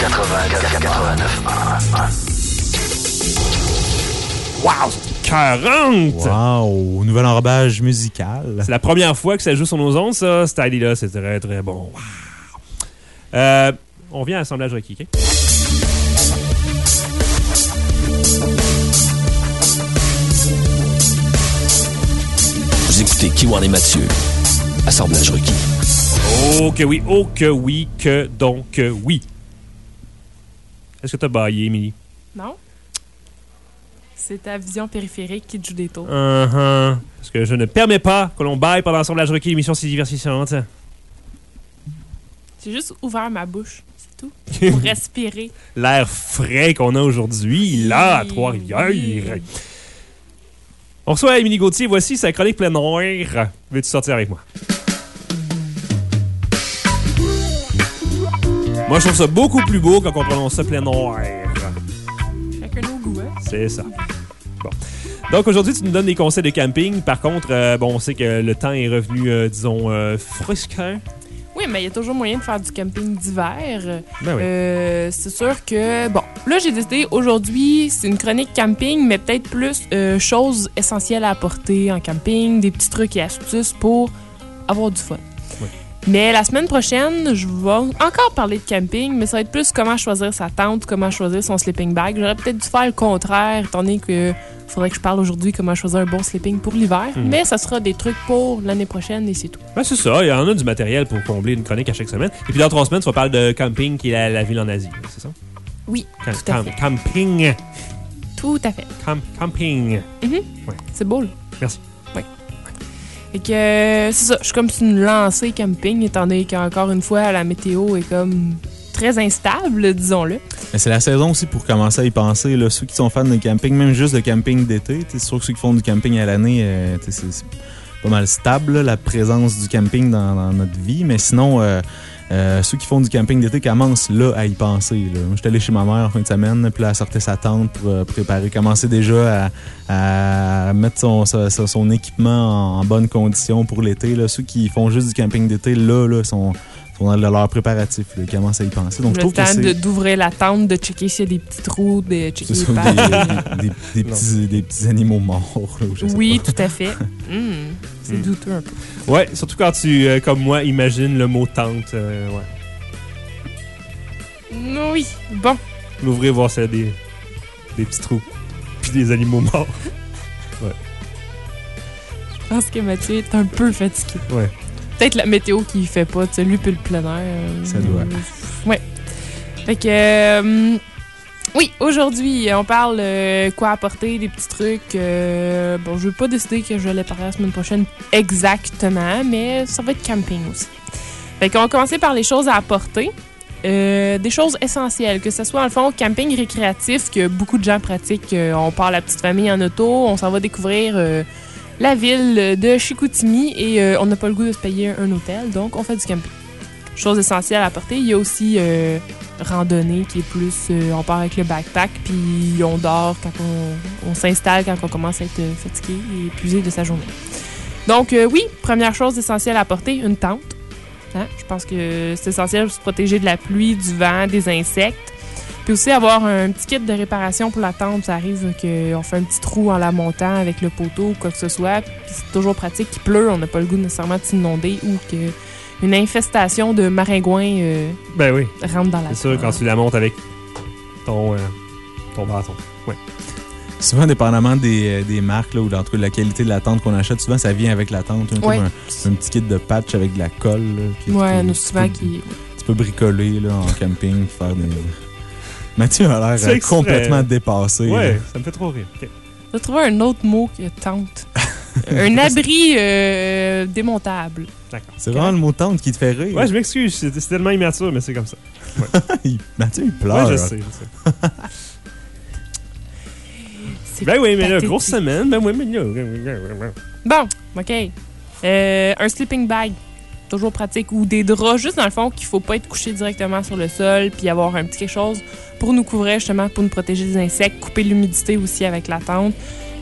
Wow, c'est 40! Wow! Nouvel enrobage musical. C'est la première fois que ça joue sur nos ondes, ça. Cette idée-là, c'est très, très bon. Wow! On vient à l'assemblage requis, OK? Vous écoutez Kiwan et Mathieu. Assemblage requis. Oh que oui, que donc oui. Est-ce que t'as baillé, Émilie? Non? C'est ta vision périphérique qui te joue des tours. Parce que je ne permets pas que l'on baille pendant l'assemblage requis, émission si divertissante. J'ai juste ouvert ma bouche, c'est tout. Pour respirer. L'air frais qu'on a aujourd'hui, là, à Trois-Rivières. Oui. On reçoit Émilie Gauthier. Voici sa chronique plein air. Veux-tu sortir avec moi? Moi, je trouve ça beaucoup plus beau quand on prononce ça plein air. Chacun nos goûts, hein? C'est ça. Bon. Donc, aujourd'hui, tu nous donnes des conseils de camping. Par contre, bon, on sait que le temps est revenu, disons, frisquin. Oui, mais il y a toujours moyen de faire du camping d'hiver. Ben oui. C'est sûr que, bon, là, j'ai décidé aujourd'hui, c'est une chronique camping, mais peut-être plus choses essentielles à apporter en camping, des petits trucs et astuces pour avoir du fun. Oui. Mais la semaine prochaine, je vais encore parler de camping, mais ça va être plus comment choisir sa tente, comment choisir son sleeping bag. J'aurais peut-être dû faire le contraire, étant donné que faudrait que je parle aujourd'hui comment choisir un bon sleeping pour l'hiver. Mais ça sera des trucs pour l'année prochaine et c'est tout. Ben, c'est ça. Il y en a du matériel pour combler une chronique à chaque semaine. Et puis, dans 3 semaines, tu vas parler de camping, qui est la ville en Asie. C'est ça? Oui, tout à fait. Camping. Tout à fait. Camping. C'est beau, là. Merci. Oui. Fait que, c'est ça. Je suis comme sur une lancée camping, étant donné qu'encore une fois, la météo est comme très instable, disons-le. Mais c'est la saison aussi pour commencer à y penser. Là. Ceux qui sont fans de camping, même juste de camping d'été, c'est sûr que ceux qui font du camping à l'année, c'est pas mal stable, là, la présence du camping dans notre vie. Mais sinon, ceux qui font du camping d'été commencent là à y penser. Là. Moi, j'étais allé chez ma mère en fin de semaine, puis là, elle sortait sa tente pour préparer, commencer déjà à mettre son équipement en bonne condition pour l'été. Là. Ceux qui font juste du camping d'été, là sont dans leur préparatif, là, ils commencent à y penser. Donc, je trouve que c'est d'ouvrir la tente, de checker s'il y a des petits trous, de checker les pattes. des petits animaux morts. Là, je sais Oui, pas. tout à fait. C'est douteux un peu. Ouais, surtout quand tu, comme moi, imagines le mot tente. Ouais. Oui, bon. L'ouvrir, voir s'il y a des petits trous. Puis des animaux morts. Ouais. Je pense que Mathieu est un peu fatigué. Ouais. Peut-être la météo qui fait pas, tu sais, lui puis le plein air. Ça doit. Ouais. Fait que... oui, aujourd'hui, on parle quoi apporter, des petits trucs. Bon, je veux pas décider que je vais parler la semaine prochaine exactement, mais ça va être camping aussi. Fait qu'on va commencer par les choses à apporter. Des choses essentielles, que ce soit, en le fond, camping récréatif, que beaucoup de gens pratiquent. On part la petite famille en auto, on s'en va découvrir la ville de Chicoutimi et on n'a pas le goût de se payer un hôtel, donc on fait du camping. Chose essentielle à apporter. Il y a aussi randonnée qui est plus... on part avec le backpack, puis on dort quand on s'installe quand on commence à être fatigué et épuisé de sa journée. Donc oui, première chose essentielle à apporter, une tente. Hein? Je pense que c'est essentiel pour se protéger de la pluie, du vent, des insectes. Puis aussi avoir un petit kit de réparation pour la tente. Ça arrive qu'on fait un petit trou en la montant avec le poteau ou quoi que ce soit. Puis c'est toujours pratique qu'il pleut. On n'a pas le goût nécessairement de s'inonder ou qu'une infestation de maringouins ben oui. rentre dans la tente. C'est sûr, quand tu la montes avec ton bâton. Ouais. Souvent, dépendamment des marques là, ou en tout cas de la qualité de la tente qu'on achète, souvent ça vient avec la tente. Ouais. Comme un petit kit de patch avec de la colle. Là, Ouais, nous souvent qui... Tu peux bricoler là, en camping, faire des... Mathieu a C'est l'air extrait. complètement dépassé. Ouais, là. ça me fait trop rire. Okay. Je vais trouver un autre mot que tente. Un abri démontable. D'accord. C'est vraiment le mot tente qui te fait rire. Ouais, je m'excuse, c'est tellement immature, mais c'est comme ça. Mathieu, il pleure. Ouais, je sais. C'est Ben oui, mais là, pathétique. grosse semaine. Ben oui, mais là. Bon, OK. Un sleeping bag. Toujours pratique. Ou des draps, juste dans le fond, qu'il faut pas être couché directement sur le sol, puis avoir un petit quelque chose pour nous couvrir, justement, pour nous protéger des insectes, couper l'humidité aussi avec la tente.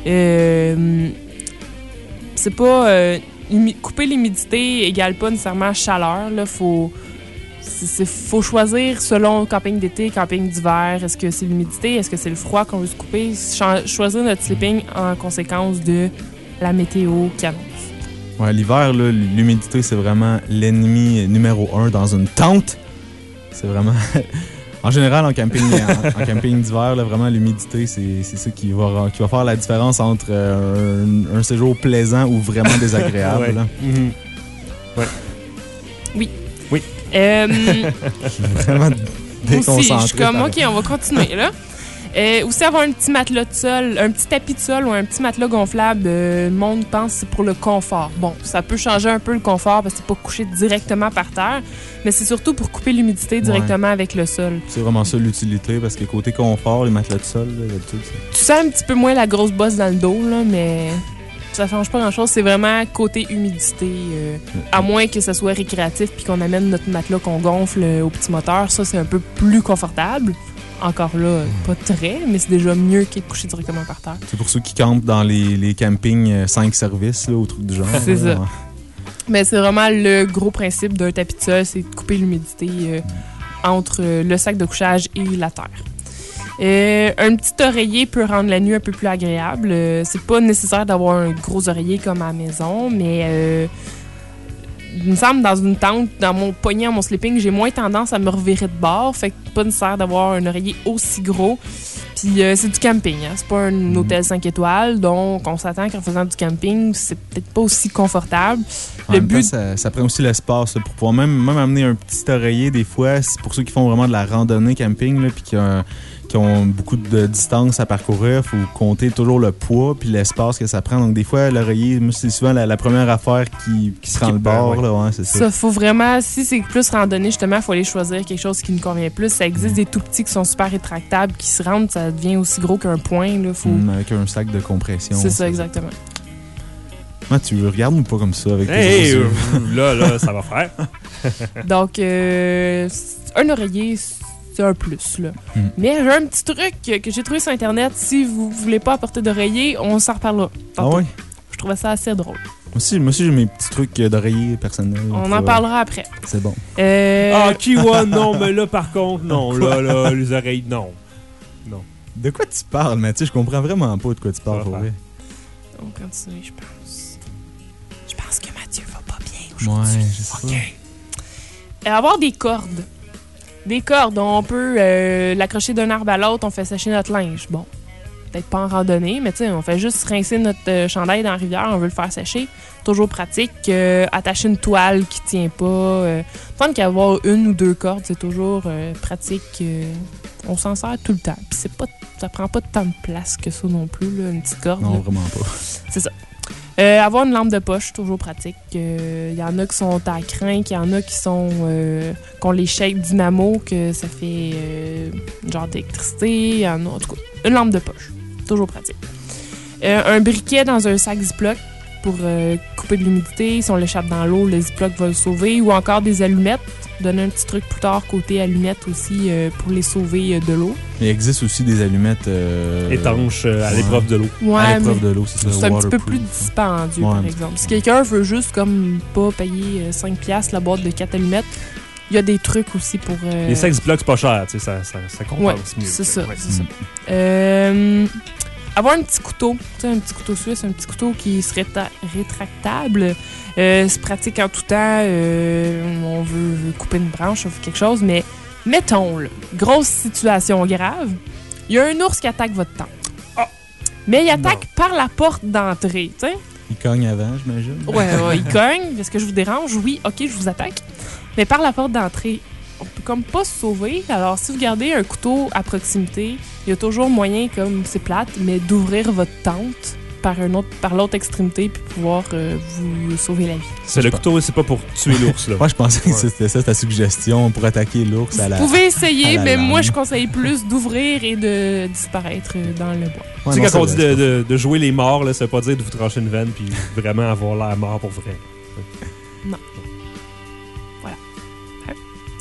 C'est pas... couper l'humidité égale pas nécessairement chaleur, là. Faut faut choisir selon camping d'été, camping d'hiver. Est-ce que c'est l'humidité? Est-ce que c'est le froid qu'on veut se couper? Choisir notre sleeping en conséquence de la météo qui annonce. Ouais, l'hiver, là, l'humidité, c'est vraiment l'ennemi numéro 1 dans une tente. C'est vraiment... En général, en camping d'hiver, là, vraiment, l'humidité, c'est ça qui va faire la différence entre un séjour plaisant ou vraiment désagréable. Ouais. Là. Mm-hmm. Ouais. Oui. Oui. Vraiment déconcentré. Aussi, je suis comme, OK, on va continuer, là. Aussi, avoir un petit matelas de sol, un petit tapis de sol ou un petit matelas gonflable, le monde pense que c'est pour le confort. Bon, ça peut changer un peu le confort parce que c'est pas couché directement par terre, mais c'est surtout pour couper l'humidité directement avec le sol. C'est vraiment ça l'utilité parce que côté confort, les matelas de sol, là, d'habitude, tu sens un petit peu moins la grosse bosse dans le dos, là, mais ça change pas grand-chose. C'est vraiment côté humidité. À moins que ça soit récréatif puis qu'on amène notre matelas qu'on gonfle au petit moteur, ça, c'est un peu plus confortable. Encore là, pas très, mais c'est déjà mieux qu'être couché directement par terre. C'est pour ceux qui campent dans les campings 5 services, là, au truc du genre. C'est ça. Ouais. Mais c'est vraiment le gros principe d'un tapis de sol, c'est de couper l'humidité entre le sac de couchage et la terre. Un petit oreiller peut rendre la nuit un peu plus agréable. C'est pas nécessaire d'avoir un gros oreiller comme à la maison, mais il me semble, dans une tente, dans mon poignet, à mon sleeping, j'ai moins tendance à me revirer de bord. Fait que pas nécessaire d'avoir un oreiller aussi gros. Puis c'est du camping, hein? C'est pas un hôtel 5 étoiles. Donc, on s'attend qu'en faisant du camping, c'est peut-être pas aussi confortable. Le but, ça prend aussi l'espace là, pour pouvoir même amener un petit oreiller. Des fois, c'est pour ceux qui font vraiment de la randonnée camping là, puis qui ont beaucoup de distance à parcourir, il faut compter toujours le poids puis l'espace que ça prend. Donc, des fois, l'oreiller, moi, c'est souvent la première affaire qui se rend le bord. Ouais. Là, ouais, c'est ça. Ça, faut vraiment, si c'est plus randonnée, justement, il faut aller choisir quelque chose qui nous convient plus. Ça existe des tout petits qui sont super rétractables, qui se rendent, ça devient aussi gros qu'un poing. Là, faut... Avec un sac de compression. C'est ça, exactement. Tu regardes-nous pas comme ça avec Hey, tes yeux. là, ça va faire. Donc, un oreiller, c'est un plus, là. Mais j'ai un petit truc que j'ai trouvé sur Internet. Si vous voulez pas apporter d'oreiller, on s'en reparlera tantôt. Ah ouais? Je trouvais ça assez drôle. Moi aussi, j'ai mes petits trucs d'oreiller personnels. On en parlera après. C'est bon. Kiwa, non, mais là, par contre, non. Là, les oreilles, non. Non. De quoi tu parles, Mathieu? Je comprends vraiment pas de quoi tu parles, pour vrai. On continue, je pense. Je pense que Mathieu va pas bien aujourd'hui. Ouais, je sais pas. Avoir des cordes. Des cordes, on peut l'accrocher d'un arbre à l'autre, on fait sécher notre linge. Bon, peut-être pas en randonnée, mais tu sais, on fait juste rincer notre chandail dans la rivière, on veut le faire sécher. Toujours pratique. Attacher une toile qui tient pas. Tant qu'avoir une ou deux cordes, c'est toujours pratique. On s'en sert tout le temps. Puis ça prend pas tant de place que ça non plus, là, une petite corde. Non, là. vraiment pas. C'est ça. Avoir une lampe de poche, toujours pratique. Il y en a qui sont à crin, il y en a qui sont qu'on les shake dynamo, que ça fait genre d'électricité. Il y en a, en tout cas, une lampe de poche, toujours pratique. Un briquet dans un sac Ziploc pour couper de l'humidité. Si on l'échappe dans l'eau, le Ziploc va le sauver. Ou encore des allumettes. Donner un petit truc plus tard côté allumettes aussi pour les sauver de l'eau. Il existe aussi des allumettes étanches à l'épreuve de l'eau. Ouais, à l'épreuve de l'eau, c'est ça. C'est un petit peu plus dispendieux, par exemple. Si quelqu'un veut juste comme pas payer 5$ la boîte de 4 allumettes, il y a des trucs aussi pour... Les sacs Ziploc, c'est pas cher, tu sais, ça compense mieux. C'est ça, Ouais. c'est ça. Avoir un petit couteau, tu sais, un petit couteau suisse, un petit couteau qui serait rétractable. C'est pratique en tout temps. On veut couper une branche, on veut quelque chose, mais mettons, là, grosse situation grave, il y a un ours qui attaque votre tente. Mais il attaque par la porte d'entrée, tu sais. Il cogne avant, j'imagine. Ouais, il cogne. Est-ce que je vous dérange? Oui, OK, je vous attaque. Mais par la porte d'entrée, on peut comme pas se sauver. Alors, si vous gardez un couteau à proximité, il y a toujours moyen, comme c'est plate, mais d'ouvrir votre tente par l'autre extrémité puis pouvoir vous sauver la vie. C'est le couteau, c'est pas pour tuer l'ours, là. Moi, je pensais que c'était ça ta suggestion pour attaquer l'ours à la... Vous pouvez essayer, mais lame. moi, je conseille plus d'ouvrir et de disparaître dans le bois. Ouais, Tu sais, non, quand on ça, dit de jouer les morts, là, ça veut pas dire de vous trancher une veine puis vraiment avoir l'air mort pour vrai. Non. Voilà.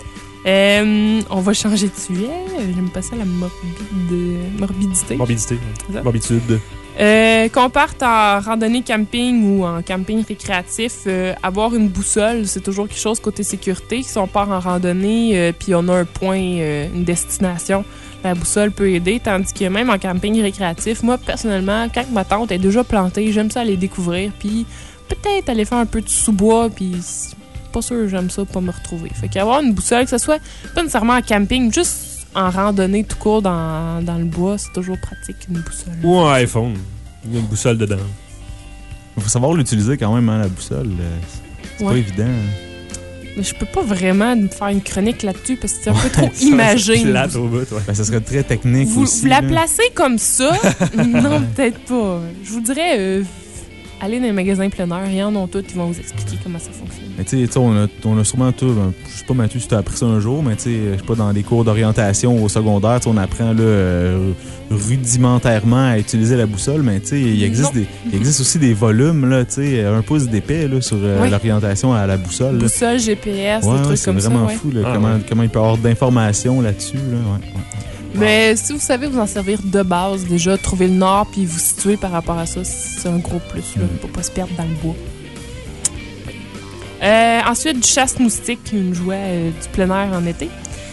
On va changer de sujet. J'aime pas ça, la morbidité. Morbidité. C'est ça? Morbitude. Qu'on parte en randonnée camping ou en camping récréatif, avoir une boussole, c'est toujours quelque chose côté sécurité. Si on part en randonnée puis on a un point, une destination, la boussole peut aider. Tandis que même en camping récréatif, moi, personnellement, quand ma tente est déjà plantée, j'aime ça aller découvrir puis peut-être aller faire un peu de sous-bois puis pas sûr j'aime ça pas me retrouver. Fait qu'avoir une boussole, que ce soit pas nécessairement en camping, juste en randonnée tout court dans le bois, c'est toujours pratique, une boussole. Ou un iPhone. Il y a une boussole dedans. Il faut savoir l'utiliser quand même, hein, la boussole. C'est pas Ouais. évident. Mais je peux pas vraiment faire une chronique là-dessus parce que c'est un peu trop Ça, imagé. C'est plate au bout, ouais. Ben, ça serait très technique Vous aussi. la là. placez comme ça? Non, peut-être pas. Je vous dirais, allez dans les magasins plein air, ils en ont tous, ils vont vous expliquer comment ça fonctionne. Mais tu sais, on a sûrement tout. Je sais pas, Mathieu, si tu as appris ça un jour, mais tu sais, je sais pas, dans les cours d'orientation au secondaire, tu sais, on apprend là, rudimentairement à utiliser la boussole, mais tu sais, il existe aussi des volumes, là, tu sais, 1 pouce d'épais là, sur Oui. l'orientation à la boussole. Là. Boussole, GPS, des Ouais, trucs c'est comme ça. vraiment Ouais. fou là, Ah, comment il peut y avoir d'informations là-dessus. Là, ouais. Mais si vous savez vous en servir de base, déjà, trouver le nord puis vous situer par rapport à ça, c'est un gros plus, là, pour pas se perdre dans le bois. Ensuite, du chasse-moustique, une jouet du plein air en été.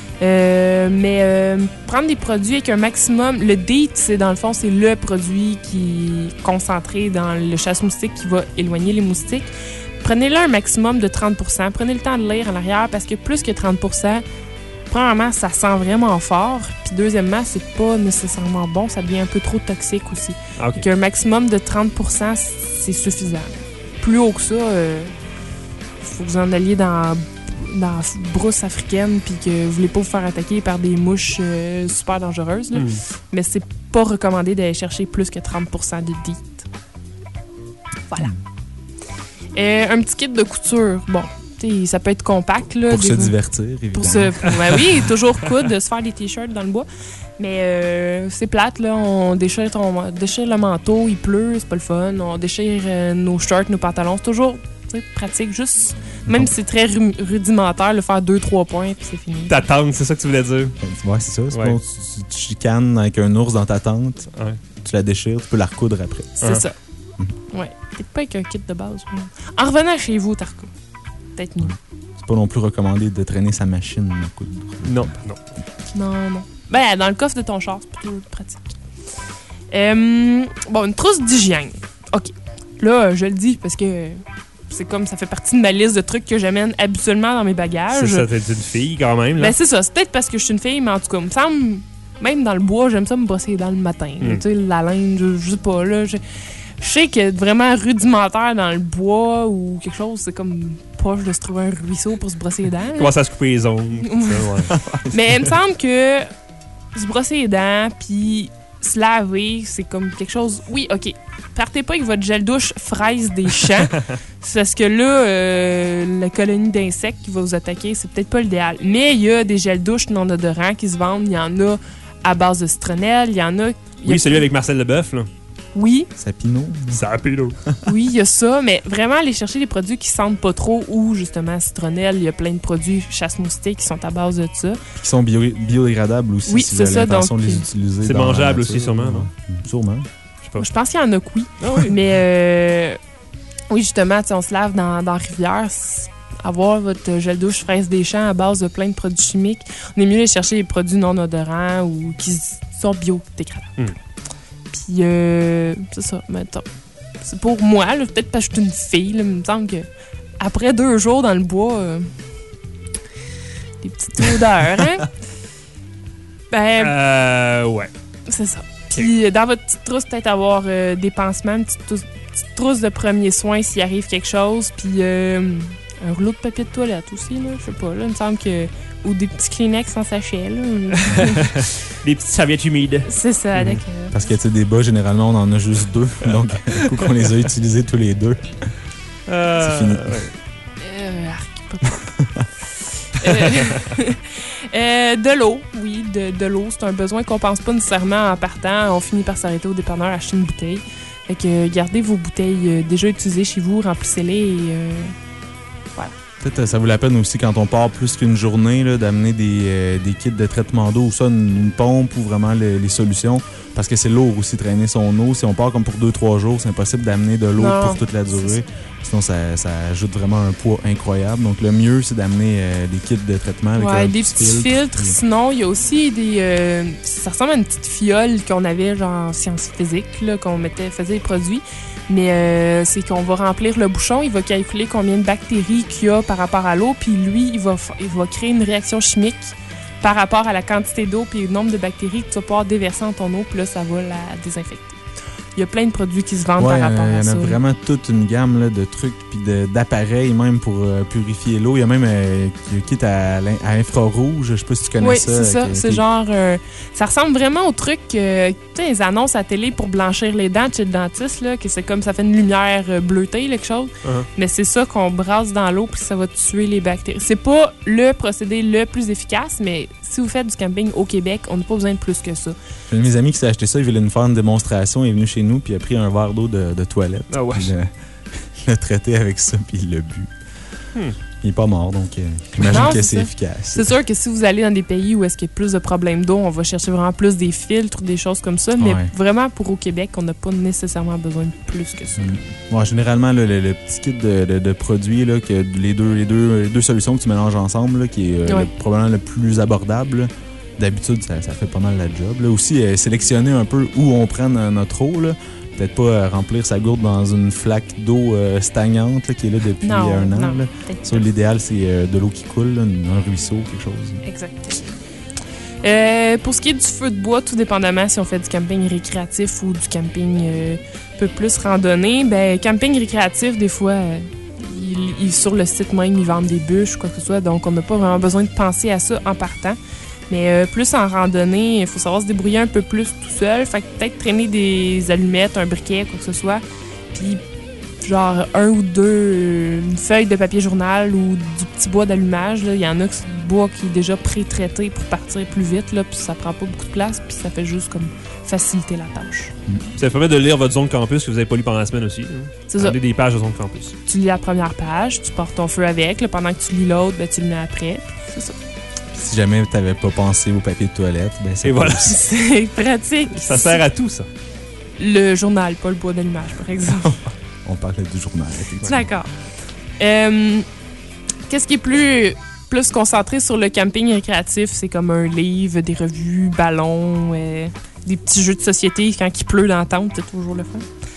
Prendre des produits avec un maximum. Le DEET, c'est dans le fond, c'est le produit qui est concentré dans le chasse-moustique qui va éloigner les moustiques. Prenez-le un maximum de 30%. Prenez le temps de lire en arrière parce que plus que 30%, premièrement, ça sent vraiment fort. Puis deuxièmement, c'est pas nécessairement bon. Ça devient un peu trop toxique aussi. Ah, ok. Donc, un maximum de 30%, c'est suffisant. Plus haut que ça, faut que vous en alliez dans la brousse africaine puis que vous voulez pas vous faire attaquer par des mouches super dangereuses. Là. Mais c'est pas recommandé d'aller chercher plus que 30% de DEET. Voilà. Un petit kit de couture. Bon, tu sais, ça peut être compact. Là, Pour se divertir, évidemment. Ben oui, toujours cool de se faire des t-shirts dans le bois. Mais c'est plate, là. On déchire le manteau, il pleut, c'est pas le fun. On déchire nos shorts, nos pantalons. C'est toujours pratique, juste, même si c'est très rudimentaire, le faire 2-3 points, puis c'est fini. Ta tente, c'est ça que tu voulais dire? Ouais, c'est ça. C'est Ouais. bon, tu chicanes avec un ours dans ta tente, Ouais. tu la déchires, tu peux la recoudre après. C'est ça. Ouais. Peut-être pas avec un kit de base. Ouais. En revenant chez vous, Tarko. Peut-être mieux. C'est pas non plus recommandé de traîner sa machine à coudre. Non, non. Non. Ben, dans le coffre de ton char, c'est plutôt pratique. Bon, une trousse d'hygiène. OK. Là, je le dis parce que c'est comme ça fait partie de ma liste de trucs que j'amène habituellement dans mes bagages. C'est ça, t'es une fille quand même, là. Ben, c'est ça. C'est peut-être parce que je suis une fille, mais en tout cas, il me semble, même dans le bois, j'aime ça me brosser les dents le matin. Tu sais, la laine, je sais pas, là. Je sais que vraiment rudimentaire dans le bois ou quelque chose, c'est comme proche de se trouver un ruisseau pour se brosser les dents. là. Commence à se couper les ongles. tout ça, ouais. Mais il me semble que se brosser les dents puis se laver, c'est comme quelque chose... Oui, OK. Partez pas avec votre gel douche fraise des champs. C'est parce que là, la colonie d'insectes qui va vous attaquer, c'est peut-être pas l'idéal. Mais il y a des gels douche non odorants qui se vendent. Il y en a à base de citronnelle. Il y en a... Oui, celui avec Marcel Leboeuf, là. Oui, Sapino. Ça a l'eau. oui, il y a ça. Mais vraiment, aller chercher des produits qui sentent pas trop ou, justement, citronnelle. Il y a plein de produits chasse-moustiques qui sont à base de ça. Qui sont biodégradables aussi. Oui, si c'est vous avez ça, l'intention donc, de les utiliser. c'est dans la mangeable nature, aussi, sûrement, là. non? Sûrement. Je pense qu'il y en a que oui. Ah oui. Mais oui, justement, tu sais, on se lave dans la rivière. Avoir votre gel douche fraise des champs à base de plein de produits chimiques, on est mieux aller chercher des produits non odorants ou qui sont biodégradables. Puis, c'est ça, mettons. C'est pour moi, là, peut-être parce que je suis une fille, là, il me semble que après 2 jours dans le bois, des petites odeurs, hein? Ben, Ouais. c'est ça. Puis dans votre petite trousse, peut-être avoir des pansements, une petite trousse de premiers soins s'il arrive quelque chose. Puis un rouleau de papier de toilette aussi, là. Je sais pas, là. Il me semble que. Ou des petits Kleenex en sachet, là. Des petites serviettes humides. C'est ça, d'accord. Parce que, tu sais, des bas, généralement, on en a juste 2. Donc, du coup, qu'on les a utilisés tous les 2. C'est fini. De l'eau, oui, de l'eau. C'est un besoin qu'on pense pas nécessairement en partant. On finit par s'arrêter au dépanneur, acheter une bouteille. Fait que gardez vos bouteilles déjà utilisées chez vous, remplissez-les et voilà. Peut-être ça vaut la peine aussi quand on part plus qu'une journée là, d'amener des kits de traitement d'eau ou ça, une pompe ou vraiment les solutions. Parce que c'est lourd aussi traîner son eau. Si on part comme pour 2-3 jours, c'est impossible d'amener de l'eau pour toute la durée. Sinon, ça ajoute vraiment un poids incroyable. Donc, le mieux, c'est d'amener des kits de traitement avec des petits filtres. Sinon, il y a aussi des... ça ressemble à une petite fiole qu'on avait genre en sciences physiques, là, qu'on faisait les produits. Mais c'est qu'on va remplir le bouchon, il va calculer combien de bactéries qu'il y a par rapport à l'eau, puis lui, il va créer une réaction chimique par rapport à la quantité d'eau puis le nombre de bactéries que tu vas pouvoir déverser dans ton eau, puis là, ça va la désinfecter. Il y a plein de produits qui se vendent par rapport à ça. Il y en a vraiment toute une gamme là, de trucs puis d'appareils même pour purifier l'eau. Il y a même qui est à infrarouge. Je sais pas si tu connais ça. Oui, c'est ça. C'est genre... ça ressemble vraiment au truc tu sais, les annonces à télé pour blanchir les dents chez le dentiste, là, que c'est comme ça fait une lumière bleutée, quelque chose. Mais c'est ça qu'on brasse dans l'eau puis ça va tuer les bactéries. C'est pas le procédé le plus efficace, mais si vous faites du camping au Québec, on n'a pas besoin de plus que ça. J'ai un de mes amis qui s'est acheté ça, il voulait nous faire une démonstration, il est venu chez nous, puis il a pris un verre d'eau de toilette. Ah ouais. Il l'a traité avec ça, puis il l'a bu. Il n'est pas mort, donc j'imagine que c'est efficace. C'est sûr que si vous allez dans des pays où est-ce qu'il y a plus de problèmes d'eau, on va chercher vraiment plus des filtres, des choses comme ça. Mais vraiment, pour au Québec, on n'a pas nécessairement besoin de plus que ça. Ouais, généralement, là, le petit kit de produits, là, que les deux solutions que tu mélanges ensemble, là, qui est probablement le plus abordable, là. D'habitude, ça fait pas mal la job. Là. Aussi, sélectionner un peu où on prend notre eau. Là. Peut-être pas remplir sa gourde dans une flaque d'eau stagnante là, qui est là depuis un an. Là. L'idéal, c'est de l'eau qui coule, là, un ruisseau, quelque chose. Exactement. Pour ce qui est du feu de bois, tout dépendamment si on fait du camping récréatif ou du camping un peu plus randonnée, ben camping récréatif, des fois, sur le site même, ils vendent des bûches ou quoi que ce soit, donc on n'a pas vraiment besoin de penser à ça en partant. Mais plus en randonnée, il faut savoir se débrouiller un peu plus tout seul. Fait que peut-être traîner des allumettes, un briquet, quoi que ce soit. Puis genre un ou deux, une feuille de papier journal ou du petit bois d'allumage. Il y en a qui c'est du bois qui est déjà pré-traité pour partir plus vite. Là, puis ça prend pas beaucoup de place. Puis ça fait juste comme faciliter la tâche. Ça permet de lire votre zone campus que vous n'avez pas lu pendant la semaine aussi. Hein? C'est ça. Des pages de zone campus. Tu lis la première page, tu portes ton feu avec. Là, pendant que tu lis l'autre, ben, tu le mets après. C'est ça. Si jamais tu n'avais pas pensé au papier de toilette, ben c'est voilà. C'est pratique. Ça sert à tout, ça. Le journal, pas le bois d'allumage, par exemple. On parlait du journal. D'accord. Qu'est-ce qui est plus concentré sur le camping récréatif? C'est comme un livre, des revues, ballons, des petits jeux de société quand il pleut dans la tente, c'est toujours le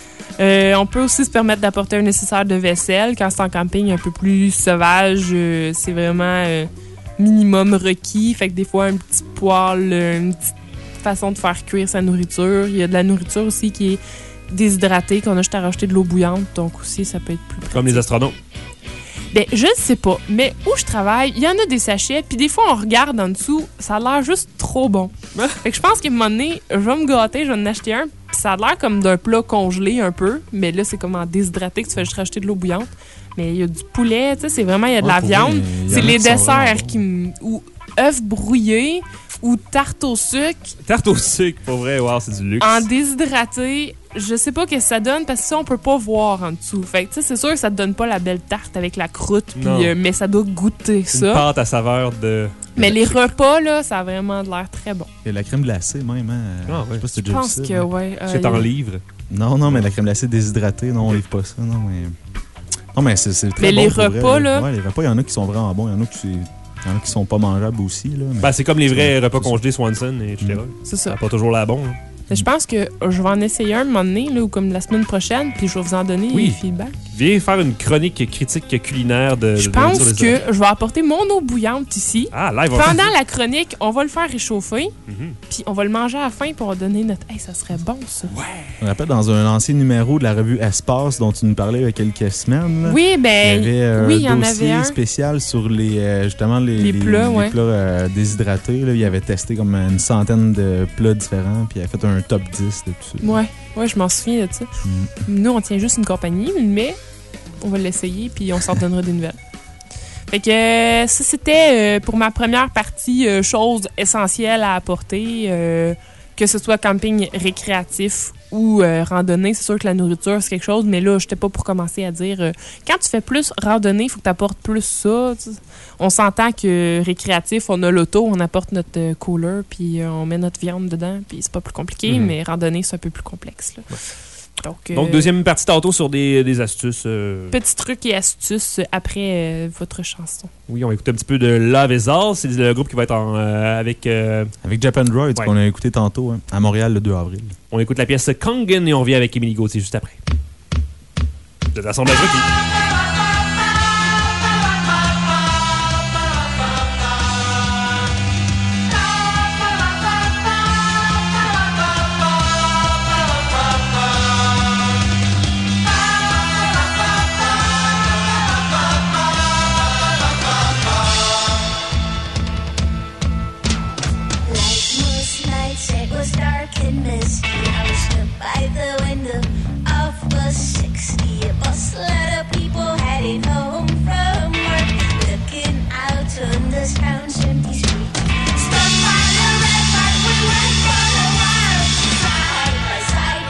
fun. On peut aussi se permettre d'apporter un nécessaire de vaisselle. Quand c'est en camping un peu plus sauvage, c'est vraiment... minimum requis. Fait que des fois, un petit poêle, une petite façon de faire cuire sa nourriture. Il y a de la nourriture aussi qui est déshydratée, qu'on a juste à rajouter de l'eau bouillante. Donc aussi, ça peut être plus pratique. Comme les astronautes. Ben, je ne sais pas. Mais où je travaille, il y en a des sachets. Puis des fois, on regarde en dessous, ça a l'air juste trop bon. Fait que je pense qu'à un moment donné, je vais me gâter, je vais en acheter un. Puis ça a l'air comme d'un plat congelé un peu. Mais là, c'est comme en déshydraté que tu fais juste rajouter de l'eau bouillante. Mais il y a du poulet, tu sais, c'est vraiment, il y a de la viande. C'est les desserts ou œufs brouillés ou tarte au sucre. Tarte au sucre, pour vrai, wow, c'est du luxe. En déshydraté, je sais pas ce que ça donne parce que ça, on peut pas voir en dessous. Fait que, tu sais, c'est sûr que ça te donne pas la belle tarte avec la croûte, mais ça doit goûter ça. Une pâte à saveur de... Mais les repas, là, ça a vraiment de l'air très bon. Et la crème glacée, même, hein? Ah, ouais. Je sais pas si tu Je pense que, ouais. C'est en livre. Non, mais la crème glacée déshydratée, non, on livre pas ça, non, mais... Non, mais c'est très mais bon. Les repas, là. Ouais, les repas, il y en a qui sont vraiment bons. Il y en a qui sont pas mangeables aussi. Là, mais... Ben, c'est comme les vrais repas congelés Swanson, etc. C'est ça. Ça n'a pas toujours l'air bon. Hein. Je pense que je vais en essayer un moment donné, là, ou comme la semaine prochaine, puis je vais vous en donner des feedbacks. Viens faire une chronique critique culinaire de... Je pense que je vais apporter mon eau bouillante ici. Ah, live. Pendant la chronique, on va le faire réchauffer, puis on va le manger à la fin pour donner notre... Hey, ça serait bon, ça. Ouais. Je me rappelle dans un ancien numéro de la revue Espace dont tu nous parlais il y a quelques semaines. Là, oui, ben... Il y avait un dossier spécial sur justement les plats, plats déshydratés. Là. Il avait testé comme une centaine de plats différents, puis il avait fait un top 10 de tout ça. Ouais, je m'en souviens de ça. Nous, on tient juste une compagnie, mais on va l'essayer, puis on s'en donnera des nouvelles. Fait que ça, c'était pour ma première partie, chose essentielle à apporter. que ce soit camping récréatif ou randonnée. C'est sûr que la nourriture, c'est quelque chose, mais là, je n'étais pas pour commencer à dire quand tu fais plus randonnée, il faut que tu apportes plus ça. T'sais. On s'entend que récréatif, on a l'auto, on apporte notre cooler, puis on met notre viande dedans, puis c'est pas plus compliqué, mais randonnée, c'est un peu plus complexe. Là. Donc, deuxième partie tantôt sur des astuces. Petits trucs et astuces après votre chanson. Oui, on va écouter un petit peu de Love Is All. C'est le groupe qui va être avec Japan Droids, qu'on a écouté tantôt, hein, à Montréal le 2 avril. On écoute la pièce Kangen et on revient avec Émilie Gauthier juste après. De l'assemblage requis. By the window of a 60, a busload of people heading home from work, looking out on this town's empty street. Stuck by the red light, we went for a while, side by side.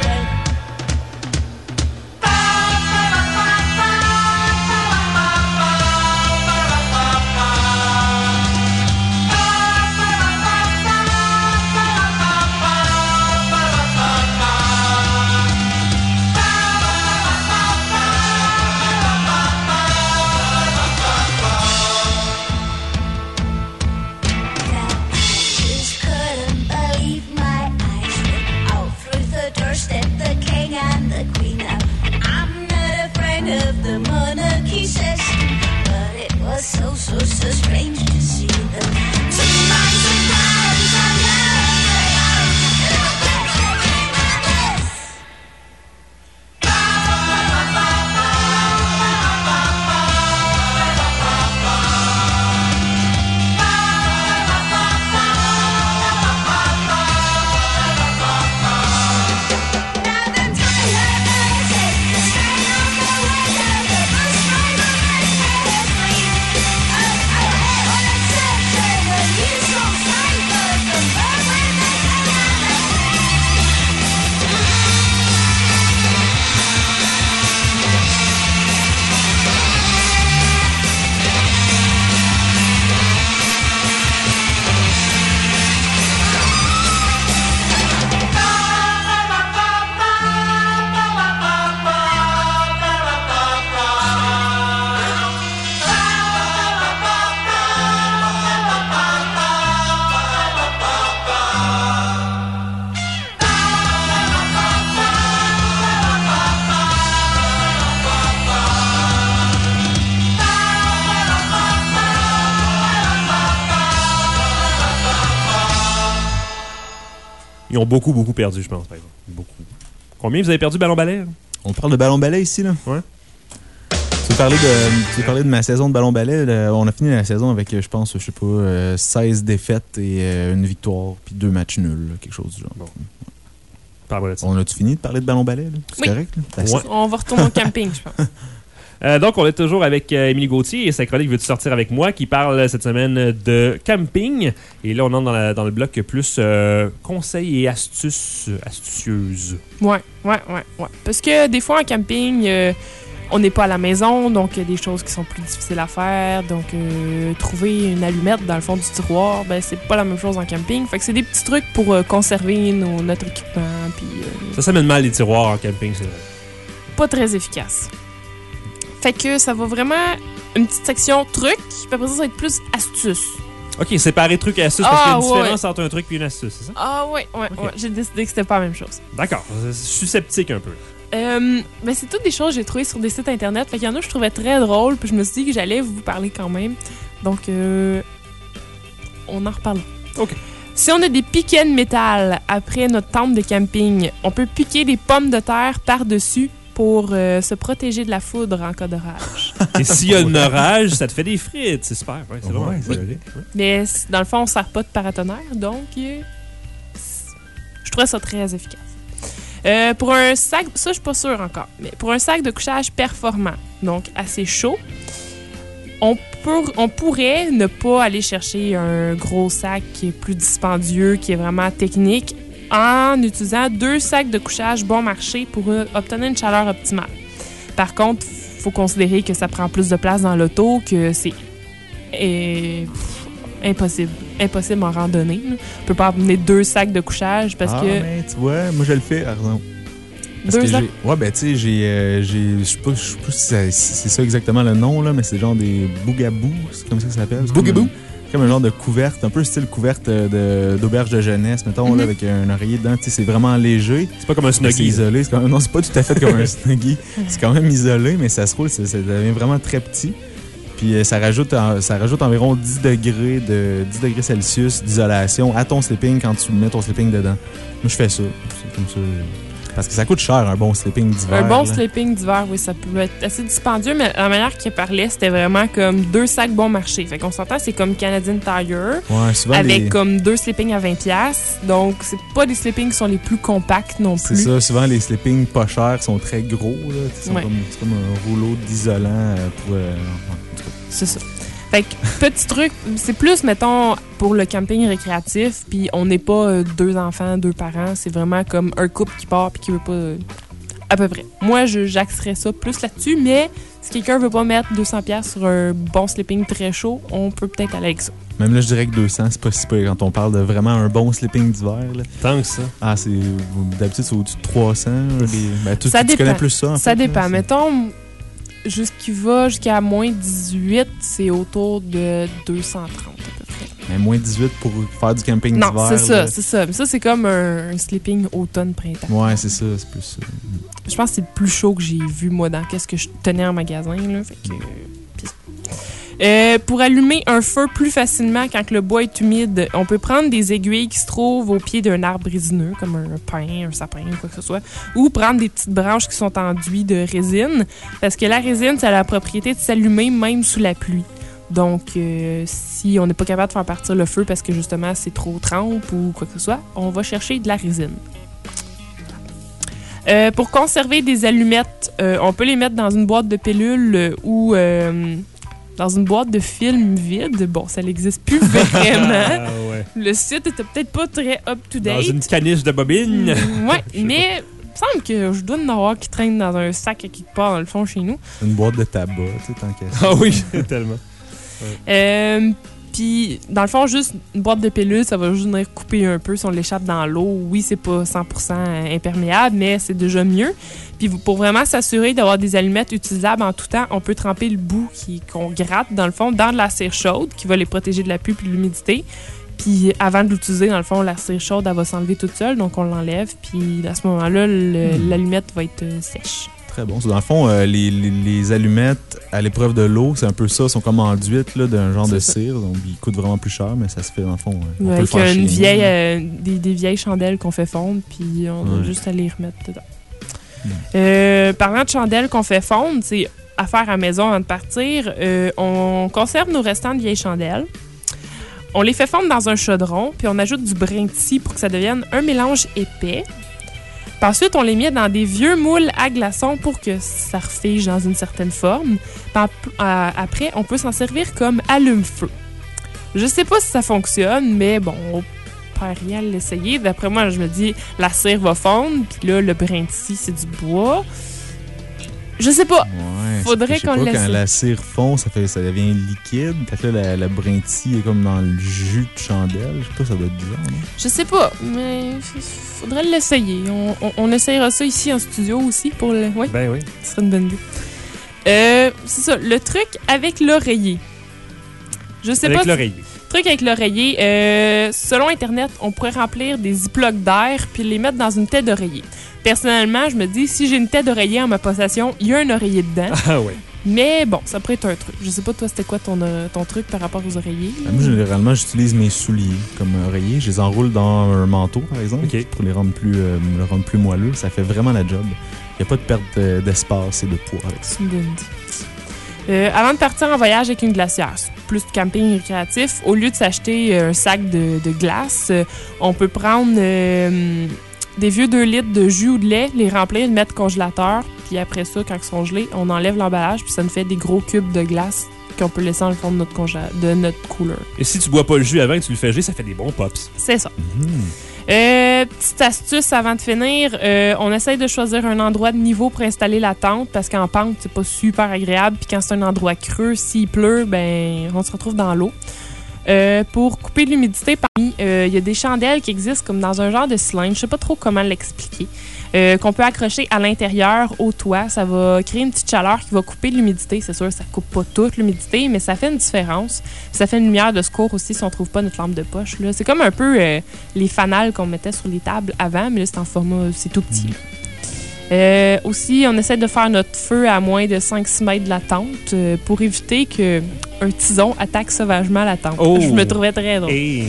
So strange to see them. Ils ont beaucoup perdu, je pense, par exemple. Beaucoup. Combien vous avez perdu ballon-balai? On parle de ballon-balai ici, là? Ouais. Tu veux parler de ma saison de ballon-balai? On a fini la saison avec, je pense, 16 défaites et une victoire, puis 2 matchs nuls, quelque chose du genre. Bon. On a-tu fini de parler de ballon-balai? Là? C'est oui. Correct? Là? Ouais. On va retourner au camping, je pense. Donc, on est toujours avec Émilie Gauthier et sa chronique Veux-tu sortir avec moi qui parle cette semaine de camping. Et là, on entre dans le bloc plus conseils et astucieuses. Ouais. Parce que des fois, en camping, on n'est pas à la maison, donc il y a des choses qui sont plus difficiles à faire. Donc, trouver une allumette dans le fond du tiroir, ben c'est pas la même chose en camping. Fait que c'est des petits trucs pour conserver notre équipement. Puis, ça s'amène mal les tiroirs en camping, c'est vrai. Pas très efficace. Fait que ça va vraiment une petite section trucs, puis après ça va être plus astuces. OK, séparer trucs et astuces parce qu'il y a une différence entre un truc et une astuce, c'est ça? Ah ouais. J'ai décidé que c'était pas la même chose. D'accord, je suis sceptique un peu. Ben c'est toutes des choses que j'ai trouvées sur des sites internet. Fait qu'il y en a que je trouvais très drôles, puis je me suis dit que j'allais vous parler quand même. Donc, on en reparle. OK. Si on a des piquets de métal après notre tente de camping, on peut piquer des pommes de terre par-dessus pour se protéger de la foudre en cas d'orage. Et s'il y a un orage, ça te fait des frites. C'est super. Ouais, c'est vraiment. Oui. Mais dans le fond, on ne sert pas de paratonnerre, donc je trouvais ça très efficace. Pour un sac, ça je suis pas sûre encore, mais pour un sac de couchage performant, donc assez chaud, on pourrait ne pas aller chercher un gros sac qui est plus dispendieux, qui est vraiment technique, en utilisant 2 sacs de couchage bon marché pour obtenir une chaleur optimale. Par contre, il faut considérer que ça prend plus de place dans l'auto, que c'est impossible en randonnée. Là. On peut pas amener 2 sacs de couchage parce que... mais tu vois, moi je le fais, par exemple. Parce 2 que sacs? ouais, ben tu sais, je sais pas si c'est ça exactement le nom, là, mais c'est genre des bougabous, c'est comme ça que ça s'appelle. Bougaboo? Comme un genre de couverte, un peu style couverte d'auberge de jeunesse, mettons, là, avec un oreiller dedans. Tu sais, c'est vraiment léger. C'est pas comme un C'est Snuggie. isolé. Non, c'est pas tout à fait comme un Snuggie. C'est quand même isolé, mais ça se roule, ça devient vraiment très petit. Puis ça rajoute environ 10 degrés Celsius d'isolation à ton sleeping quand tu mets ton sleeping dedans. Moi, je fais ça. C'est comme ça. Parce que ça coûte cher, un bon sleeping d'hiver. Un bon là. sleeping d'hiver, oui, ça peut être assez dispendieux, mais la manière qu'il parlait, c'était vraiment comme 2 sacs bon marché. Fait qu'on s'entend, c'est comme Canadian Tire, Ouais, souvent avec comme 2 sleepings à 20$. Donc, c'est pas des sleepings qui sont les plus compacts non C'est plus. ça, souvent les sleepings pas chers sont très gros. Là. C'est Ouais. comme un rouleau d'isolant pour... en tout cas. C'est ça. Fait que, petit truc, c'est plus, mettons, pour le camping récréatif, puis on n'est pas 2 enfants, 2 parents, c'est vraiment comme un couple qui part puis qui veut pas... à peu près. Moi, j'axerais ça plus là-dessus, mais si quelqu'un veut pas mettre 200$ sur un bon sleeping très chaud, on peut peut-être aller avec ça. Même là, je dirais que 200, c'est pas si peu quand on parle de vraiment un bon sleeping d'hiver. Là. Tant que ça. Ah, d'habitude, c'est au-dessus de 300. Tu Ça connais dépend. plus ça, en Ça fait, dépend. là, Mettons, jusqu'à moins 18, c'est autour de 230 à peu près. Mais moins 18 pour faire du camping Non, d'hiver. c'est ça, là. c'est ça. Mais ça, c'est comme un sleeping automne-printemps. Ouais, c'est ça, c'est plus ça. Je pense que c'est le plus chaud que j'ai vu, moi, dans qu'est-ce que je tenais en magasin. Là, fait que, pour allumer un feu plus facilement quand le bois est humide, on peut prendre des aiguilles qui se trouvent au pied d'un arbre résineux, comme un pin, un sapin, quoi que ce soit, ou prendre des petites branches qui sont enduites de résine, parce que la résine, ça a la propriété de s'allumer même sous la pluie. Donc, si on n'est pas capable de faire partir le feu parce que justement c'est trop trempe ou quoi que ce soit, on va chercher de la résine. Pour conserver des allumettes, on peut les mettre dans une boîte de pilules ou dans une boîte de film vide. Bon, ça n'existe plus vraiment. Ah, ouais. Le site était peut-être pas très up-to-date. Dans une caniche de bobine. Ouais, mais il me semble que je dois en avoir qui traînent dans un sac à quelque part dans le fond chez nous. Une boîte de tabac, tu sais, tant qu'à ça. Ah oui, tellement. Puis, dans le fond, juste une boîte de pilules, ça va juste venir couper un peu si on l'échappe dans l'eau. Oui, c'est pas 100% imperméable, mais c'est déjà mieux. Puis, pour vraiment s'assurer d'avoir des allumettes utilisables en tout temps, on peut tremper le bout qu'on gratte, dans le fond, dans de la cire chaude qui va les protéger de la pluie et de l'humidité. Puis, avant de l'utiliser, dans le fond, la cire chaude, elle va s'enlever toute seule, donc on l'enlève. Puis, à ce moment-là, l'allumette va être sèche. Très bon. Dans le fond, les allumettes à l'épreuve de l'eau, c'est un peu ça, sont comme enduites là, d'un genre de cire. Donc, ils coûtent vraiment plus cher, mais ça se fait dans le fond. On peut le Avec faire chez nous. des vieilles chandelles qu'on fait fondre, puis on doit juste aller les remettre dedans. Parlant de chandelles qu'on fait fondre, c'est à faire à la maison avant de partir. On conserve nos restants de vieilles chandelles. On les fait fondre dans un chaudron, puis on ajoute du brin de scie pour que ça devienne un mélange épais. Puis ensuite, on les met dans des vieux moules à glaçons pour que ça refige dans une certaine forme. Puis après, on peut s'en servir comme allume-feu. Je sais pas si ça fonctionne, mais bon, on perd rien à l'essayer. D'après moi, je me dis, la cire va fondre, puis là, le brin de scie, c'est du bois. Je sais pas. Ouais, Faudrait qu'on le le laisse. Quand la cire fond, ça devient liquide. Fait que là, la brin de scie est comme dans le jus de chandelle. Je sais pas, ça doit être bizarre, non? Je sais pas, mais faudrait l'essayer. On essayera ça ici en studio aussi pour le. Ouais, Ben oui. ce serait une bonne idée. C'est ça, le truc avec l'oreiller. Je sais Avec pas. l'oreiller. Truc avec l'oreiller. Selon Internet, on pourrait remplir des ziplocs d'air puis les mettre dans une tête d'oreiller. Personnellement, je me dis, si j'ai une tête d'oreiller en ma possession, il y a un oreiller dedans. Ah ouais. Mais bon, ça pourrait être un truc. Je sais pas, toi, c'était quoi ton truc par rapport aux oreillers? Moi, généralement, j'utilise mes souliers comme oreiller. Je les enroule dans un manteau, par exemple, OK. pour les rendre le rendre plus moelleux. Ça fait vraiment la job. Il n'y a pas de perte d'espace et de poids avec ça. C'est une bonne idée. Avant de partir en voyage avec une glacière, plus de camping récréatif, au lieu de s'acheter un sac de glace, on peut prendre des vieux 2 litres de jus ou de lait, les remplir, les mettre au congélateur, puis après ça, quand ils sont gelés, on enlève l'emballage, puis ça nous fait des gros cubes de glace qu'on peut laisser dans le fond de notre cooler. Et si tu bois pas le jus avant que tu le fais geler, ça fait des bons pops. C'est ça. Petite astuce avant de finir, on essaye de choisir un endroit de niveau pour installer la tente parce qu'en pente, c'est pas super agréable. Puis quand c'est un endroit creux, s'il pleut, ben on se retrouve dans l'eau. Pour couper l'humidité, parmi, il y a des chandelles qui existent comme dans un genre de cylindre. Je sais pas trop comment l'expliquer. Qu'on peut accrocher à l'intérieur au toit. Ça va créer une petite chaleur qui va couper l'humidité. C'est sûr, ça coupe pas toute l'humidité, mais ça fait une différence. Puis ça fait une lumière de secours aussi si on trouve pas notre lampe de poche. Là. C'est comme un peu les fanals qu'on mettait sur les tables avant, mais là, c'est en format, c'est tout petit. Aussi, on essaie de faire notre feu à moins de 5-6 mètres de la tente pour éviter qu'un tison attaque sauvagement la tente. Oh. Je me trouvais très drôle. Hey.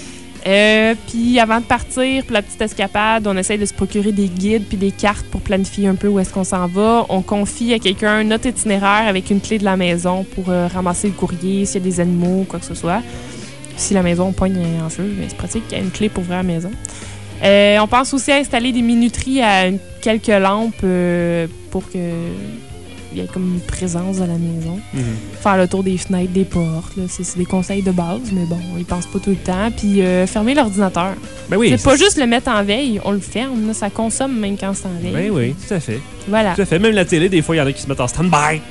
Puis avant de partir pour la petite escapade, on essaie de se procurer des guides puis des cartes pour planifier un peu où est-ce qu'on s'en va. On confie à quelqu'un notre itinéraire avec une clé de la maison pour ramasser le courrier, s'il y a des animaux, quoi que ce soit. Si la maison pogne en feu, ben, c'est pratique qu'il y a une clé pour ouvrir la maison. On pense aussi à installer des minuteries à quelques lampes pour que il y ait comme une présence à la maison. Faire le tour des fenêtres, des portes. Là, c'est des conseils de base, mais bon, ils pensent pas tout le temps. Puis fermer l'ordinateur. Ben oui. C'est pas juste le mettre en veille, on le ferme. Là, ça consomme même quand c'est en veille. Ben oui, tout à fait. Voilà. Tout à fait. Même la télé, des fois, il y en a qui se mettent en stand-by.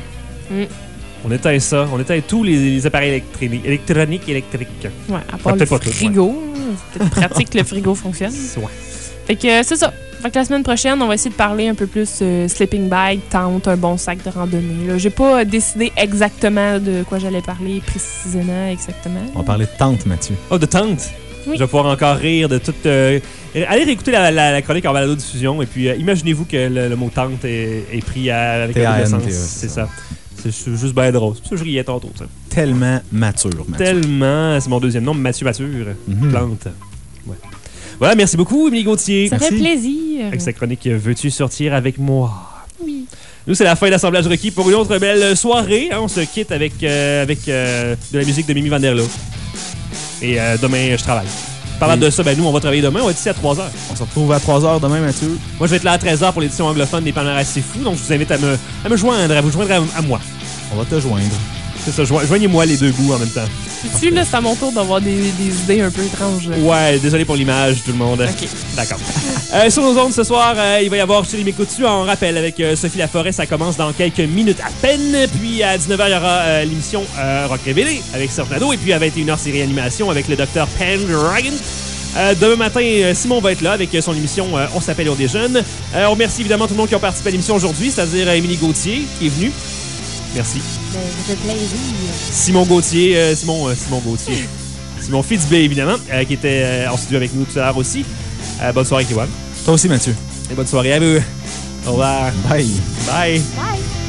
On éteint ça. On éteint tous les appareils électriques. Ouais, à part le peut-être pas tout, frigo. C'est peut-être pratique que le frigo fonctionne. Ouais. Fait que c'est ça. Fait que la semaine prochaine, on va essayer de parler un peu plus sleeping bag, tente, un bon sac de randonnée. Là. J'ai pas décidé exactement de quoi j'allais parler précisément, exactement. On va parler de tente, Mathieu. Oh, de tente? Oui. Je vais pouvoir encore rire de toute... allez réécouter la chronique en balado-diffusion et puis imaginez-vous que le mot tente est pris avec un double sens. C'est ça. C'est juste bien drôle. C'est pour ça que je riais tantôt. Ça. Tellement mature, Mathieu. Tellement. C'est mon deuxième nom, Mathieu Mature. Plante. Ouais. Voilà, merci beaucoup, Émilie Gauthier. Ça fait plaisir. Avec sa chronique Veux-tu sortir avec moi? Oui. Nous, c'est la fin d'Assemblage requis pour une autre belle soirée. Hein, on se quitte avec de la musique de Mimi Van der Loo. Et demain, je travaille. Parlant de ça, ben nous, on va travailler demain. On va être ici à 3h. On se retrouve à 3h demain, Mathieu. Moi, je vais être là à 13h pour l'édition anglophone des Palmarès C'est Fou. Donc, je vous invite à me joindre, à vous joindre à moi. On va te joindre. C'est ça, joignez-moi les deux bouts en même temps. Tu là, c'est à mon tour d'avoir des idées un peu étranges. Ouais, désolé pour l'image, tout le monde. OK. D'accord. Sur nos ondes ce soir, il va y avoir Chérie Mécoutu en rappel avec Sophie Laforêt. Ça commence dans quelques minutes à peine. Puis à 19h, il y aura l'émission Rock Révélé avec Serge Nadeau. Et puis à 21h, c'est Réanimation avec le Dr. Pendragon. Demain matin, Simon va être là avec son émission On s'appelle On déjeune. On remercie évidemment tout le monde qui a participé à l'émission aujourd'hui, c'est-à-dire Émilie Gauthier qui est venue. Merci. Ben, ça fait plaisir. Simon Gauthier. Simon Fitzbé, évidemment, qui était en studio avec nous tout à l'heure aussi. Bonne soirée, Kiwan. Toi aussi, Mathieu. Et bonne soirée à vous. Au revoir. Bye. Bye. Bye.